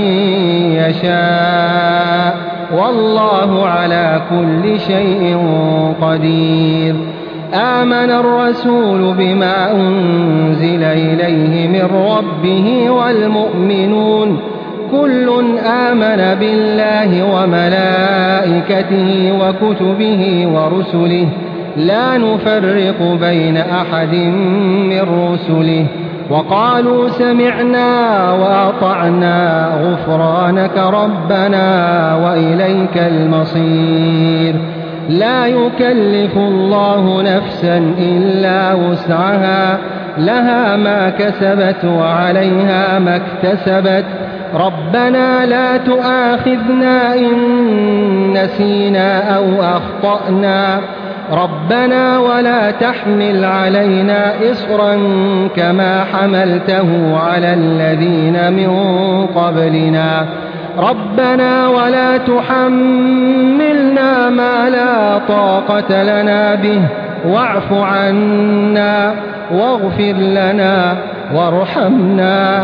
يشاء والله على كل شيء قدير. آمن الرسول بما أنزل إليه من ربه والمؤمنون كل آمن بالله وملائكته وكتبه ورسله لا نفرق بين أحد من رسله وقالوا سمعنا وأطعنا غفرانك ربنا وإليك المصير. لا يكلف الله نفسا إلا وسعها لها ما كسبت وعليها ما اكتسبت ربنا لا تؤاخذنا إن نسينا أو أخطأنا ربنا ولا تحمل علينا إصرا كما حملته على الذين من قبلنا ربنا ولا تحملنا ما لا طاقة لنا به واعف عنا واغفر لنا وارحمنا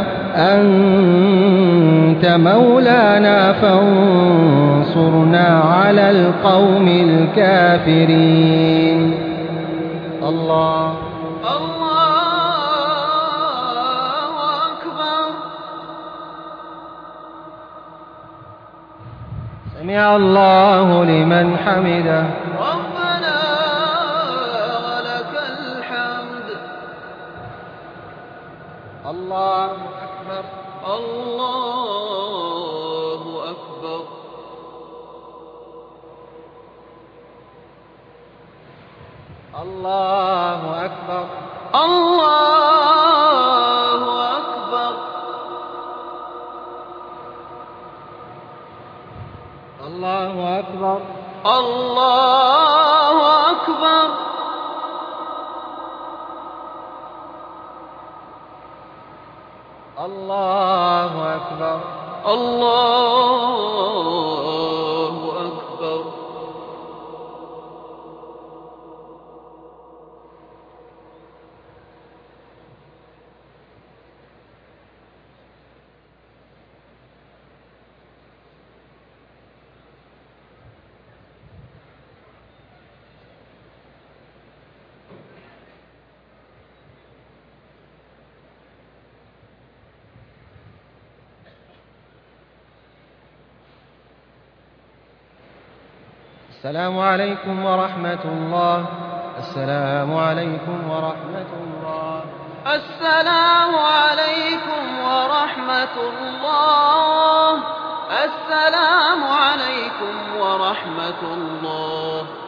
أنت مولانا فانصرنا على القوم الكافرين. الله الله أكبر. سمع الله لمن حمده. ربنا ولك الحمد. الله أكبر. الله أكبر. الله أكبر. الله أكبر. الله أكبر. الله أكبر. الله أكبر. الله أكبر. السلام عليكم ورحمة الله. السلام عليكم ورحمة الله. السلام عليكم ورحمة الله. السلام عليكم ورحمة الله.